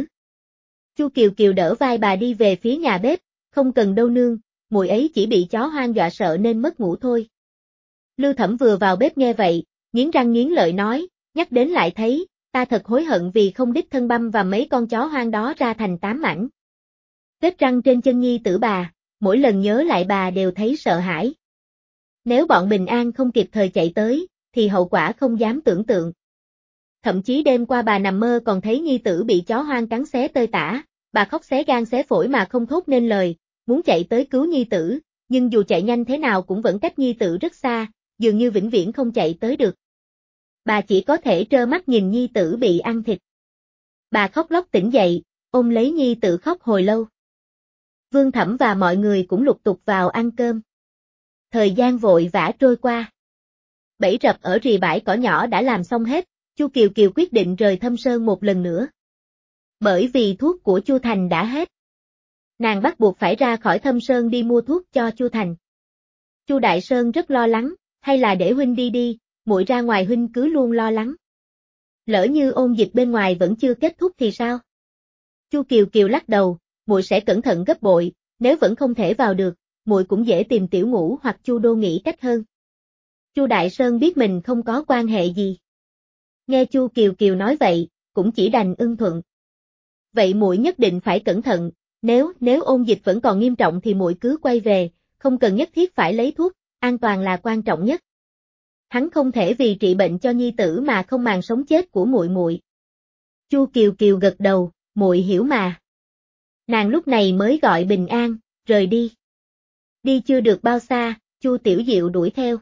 Chu Kiều Kiều đỡ vai bà đi về phía nhà bếp, không cần đâu nương, muội ấy chỉ bị chó hoang dọa sợ nên mất ngủ thôi. Lưu Thẩm vừa vào bếp nghe vậy, nghiến răng nghiến lợi nói, nhắc đến lại thấy, ta thật hối hận vì không đích thân băm và mấy con chó hoang đó ra thành tám mảnh. Vết răng trên chân nhi tử bà, mỗi lần nhớ lại bà đều thấy sợ hãi. Nếu bọn Bình An không kịp thời chạy tới, thì hậu quả không dám tưởng tượng. Thậm chí đêm qua bà nằm mơ còn thấy nhi tử bị chó hoang cắn xé tơi tả, bà khóc xé gan xé phổi mà không thốt nên lời, muốn chạy tới cứu nhi tử, nhưng dù chạy nhanh thế nào cũng vẫn cách nhi tử rất xa, dường như vĩnh viễn không chạy tới được. Bà chỉ có thể trơ mắt nhìn nhi tử bị ăn thịt. Bà khóc lóc tỉnh dậy, ôm lấy nhi tử khóc hồi lâu. Vương Thẩm và mọi người cũng lục tục vào ăn cơm. Thời gian vội vã trôi qua. Bẫy rập ở rìa bãi cỏ nhỏ đã làm xong hết, Chu Kiều Kiều quyết định rời Thâm Sơn một lần nữa. Bởi vì thuốc của Chu Thành đã hết. Nàng bắt buộc phải ra khỏi Thâm Sơn đi mua thuốc cho Chu Thành. Chu Đại Sơn rất lo lắng, hay là để huynh đi đi, muội ra ngoài huynh cứ luôn lo lắng. Lỡ như ôn dịch bên ngoài vẫn chưa kết thúc thì sao? Chu Kiều Kiều lắc đầu, muội sẽ cẩn thận gấp bội, nếu vẫn không thể vào được, muội cũng dễ tìm Tiểu Ngũ hoặc Chu Đô nghĩ cách hơn. Chu Đại Sơn biết mình không có quan hệ gì. Nghe Chu Kiều Kiều nói vậy, cũng chỉ đành ưng thuận. Vậy muội nhất định phải cẩn thận, nếu nếu ôn dịch vẫn còn nghiêm trọng thì muội cứ quay về, không cần nhất thiết phải lấy thuốc, an toàn là quan trọng nhất. Hắn không thể vì trị bệnh cho nhi tử mà không màng sống chết của muội muội. Chu Kiều Kiều gật đầu, muội hiểu mà. Nàng lúc này mới gọi Bình An, rời đi. Đi chưa được bao xa, Chu Tiểu Diệu đuổi theo.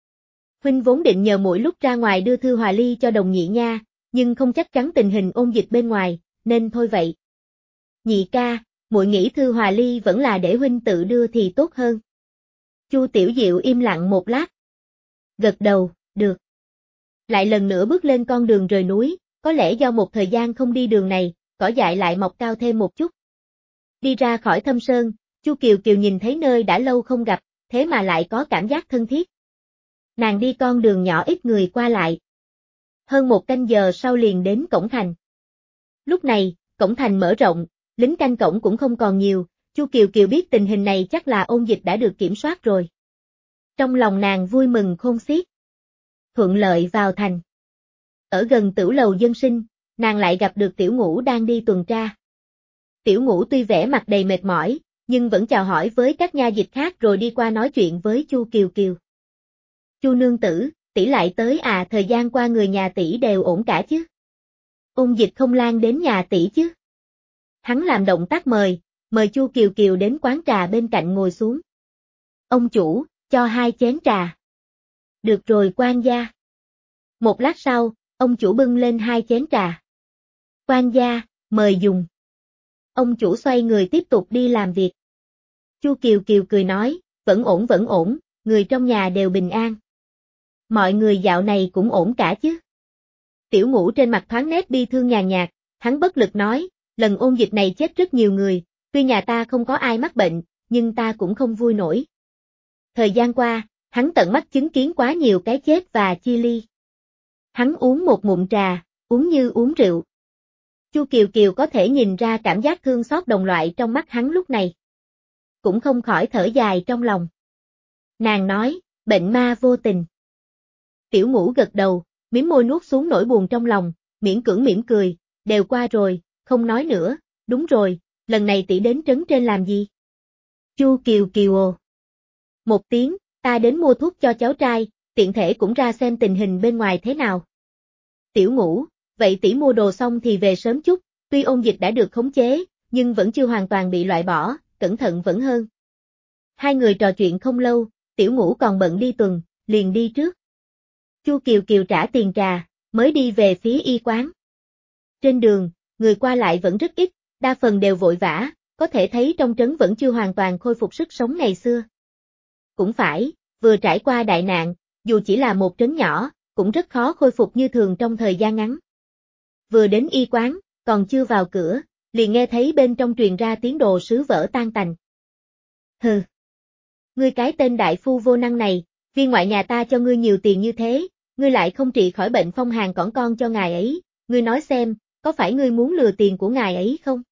Huynh vốn định nhờ muội lúc ra ngoài đưa thư hòa ly cho Đồng Nhị nha, nhưng không chắc chắn tình hình ôn dịch bên ngoài, nên thôi vậy. Nhị ca, muội nghĩ thư hòa ly vẫn là để huynh tự đưa thì tốt hơn. Chu Tiểu Diệu im lặng một lát. Gật đầu, được. Lại lần nữa bước lên con đường rời núi, có lẽ do một thời gian không đi đường này, cỏ dại lại mọc cao thêm một chút. Đi ra khỏi thâm sơn, Chu Kiều Kiều nhìn thấy nơi đã lâu không gặp, thế mà lại có cảm giác thân thiết. Nàng đi con đường nhỏ ít người qua lại. Hơn một canh giờ sau liền đến cổng thành. Lúc này, cổng thành mở rộng, lính canh cổng cũng không còn nhiều, Chu Kiều Kiều biết tình hình này chắc là ôn dịch đã được kiểm soát rồi. Trong lòng nàng vui mừng khôn xiết. Thuận lợi vào thành. Ở gần tửu lầu dân sinh, nàng lại gặp được Tiểu Ngũ đang đi tuần tra. Tiểu Ngũ tuy vẻ mặt đầy mệt mỏi, nhưng vẫn chào hỏi với các nha dịch khác rồi đi qua nói chuyện với Chu Kiều Kiều. Chu nương tử, tỷ lại tới à, thời gian qua người nhà tỷ đều ổn cả chứ? Ôn dịch không lan đến nhà tỷ chứ? Hắn làm động tác mời, mời Chu Kiều Kiều đến quán trà bên cạnh ngồi xuống. Ông chủ, cho hai chén trà. Được rồi quan gia. Một lát sau, ông chủ bưng lên hai chén trà. Quan gia, mời dùng. Ông chủ xoay người tiếp tục đi làm việc. Chu Kiều Kiều cười nói, vẫn ổn vẫn ổn, người trong nhà đều bình an. Mọi người dạo này cũng ổn cả chứ? Tiểu Ngũ trên mặt thoáng nét bi thương nhàn nhạt, hắn bất lực nói, lần ôn dịch này chết rất nhiều người, tuy nhà ta không có ai mắc bệnh, nhưng ta cũng không vui nổi. Thời gian qua, hắn tận mắt chứng kiến quá nhiều cái chết và chia ly. Hắn uống một ngụm trà, uống như uống rượu. Chu Kiều Kiều có thể nhìn ra cảm giác thương xót đồng loại trong mắt hắn lúc này. Cũng không khỏi thở dài trong lòng. Nàng nói, bệnh ma vô tình. Tiểu Ngũ gật đầu, mím môi nuốt xuống nỗi buồn trong lòng, miễn cưỡng mỉm cười, đều qua rồi, không nói nữa, đúng rồi, lần này tỷ đến trấn trên làm gì? Chu Kiều Kiều ồ. Một tiếng, ta đến mua thuốc cho cháu trai, tiện thể cũng ra xem tình hình bên ngoài thế nào. Tiểu Ngũ, vậy tỷ mua đồ xong thì về sớm chút, tuy ôn dịch đã được khống chế, nhưng vẫn chưa hoàn toàn bị loại bỏ, cẩn thận vẫn hơn. Hai người trò chuyện không lâu, Tiểu Ngũ còn bận đi tuần, liền đi trước. Chu Kiều Kiều trả tiền trà, mới đi về phía y quán. Trên đường, người qua lại vẫn rất ít, đa phần đều vội vã, có thể thấy trong trấn vẫn chưa hoàn toàn khôi phục sức sống ngày xưa. Cũng phải, vừa trải qua đại nạn, dù chỉ là một trấn nhỏ, cũng rất khó khôi phục như thường trong thời gian ngắn. Vừa đến y quán, còn chưa vào cửa, liền nghe thấy bên trong truyền ra tiếng đồ sứ vỡ tan tành. Hừ. Ngươi cái tên đại phu vô năng này, viên ngoại nhà ta cho ngươi nhiều tiền như thế, ngươi lại không trị khỏi bệnh phong hàn cỏn con cho ngài ấy, ngươi nói xem, có phải ngươi muốn lừa tiền của ngài ấy không?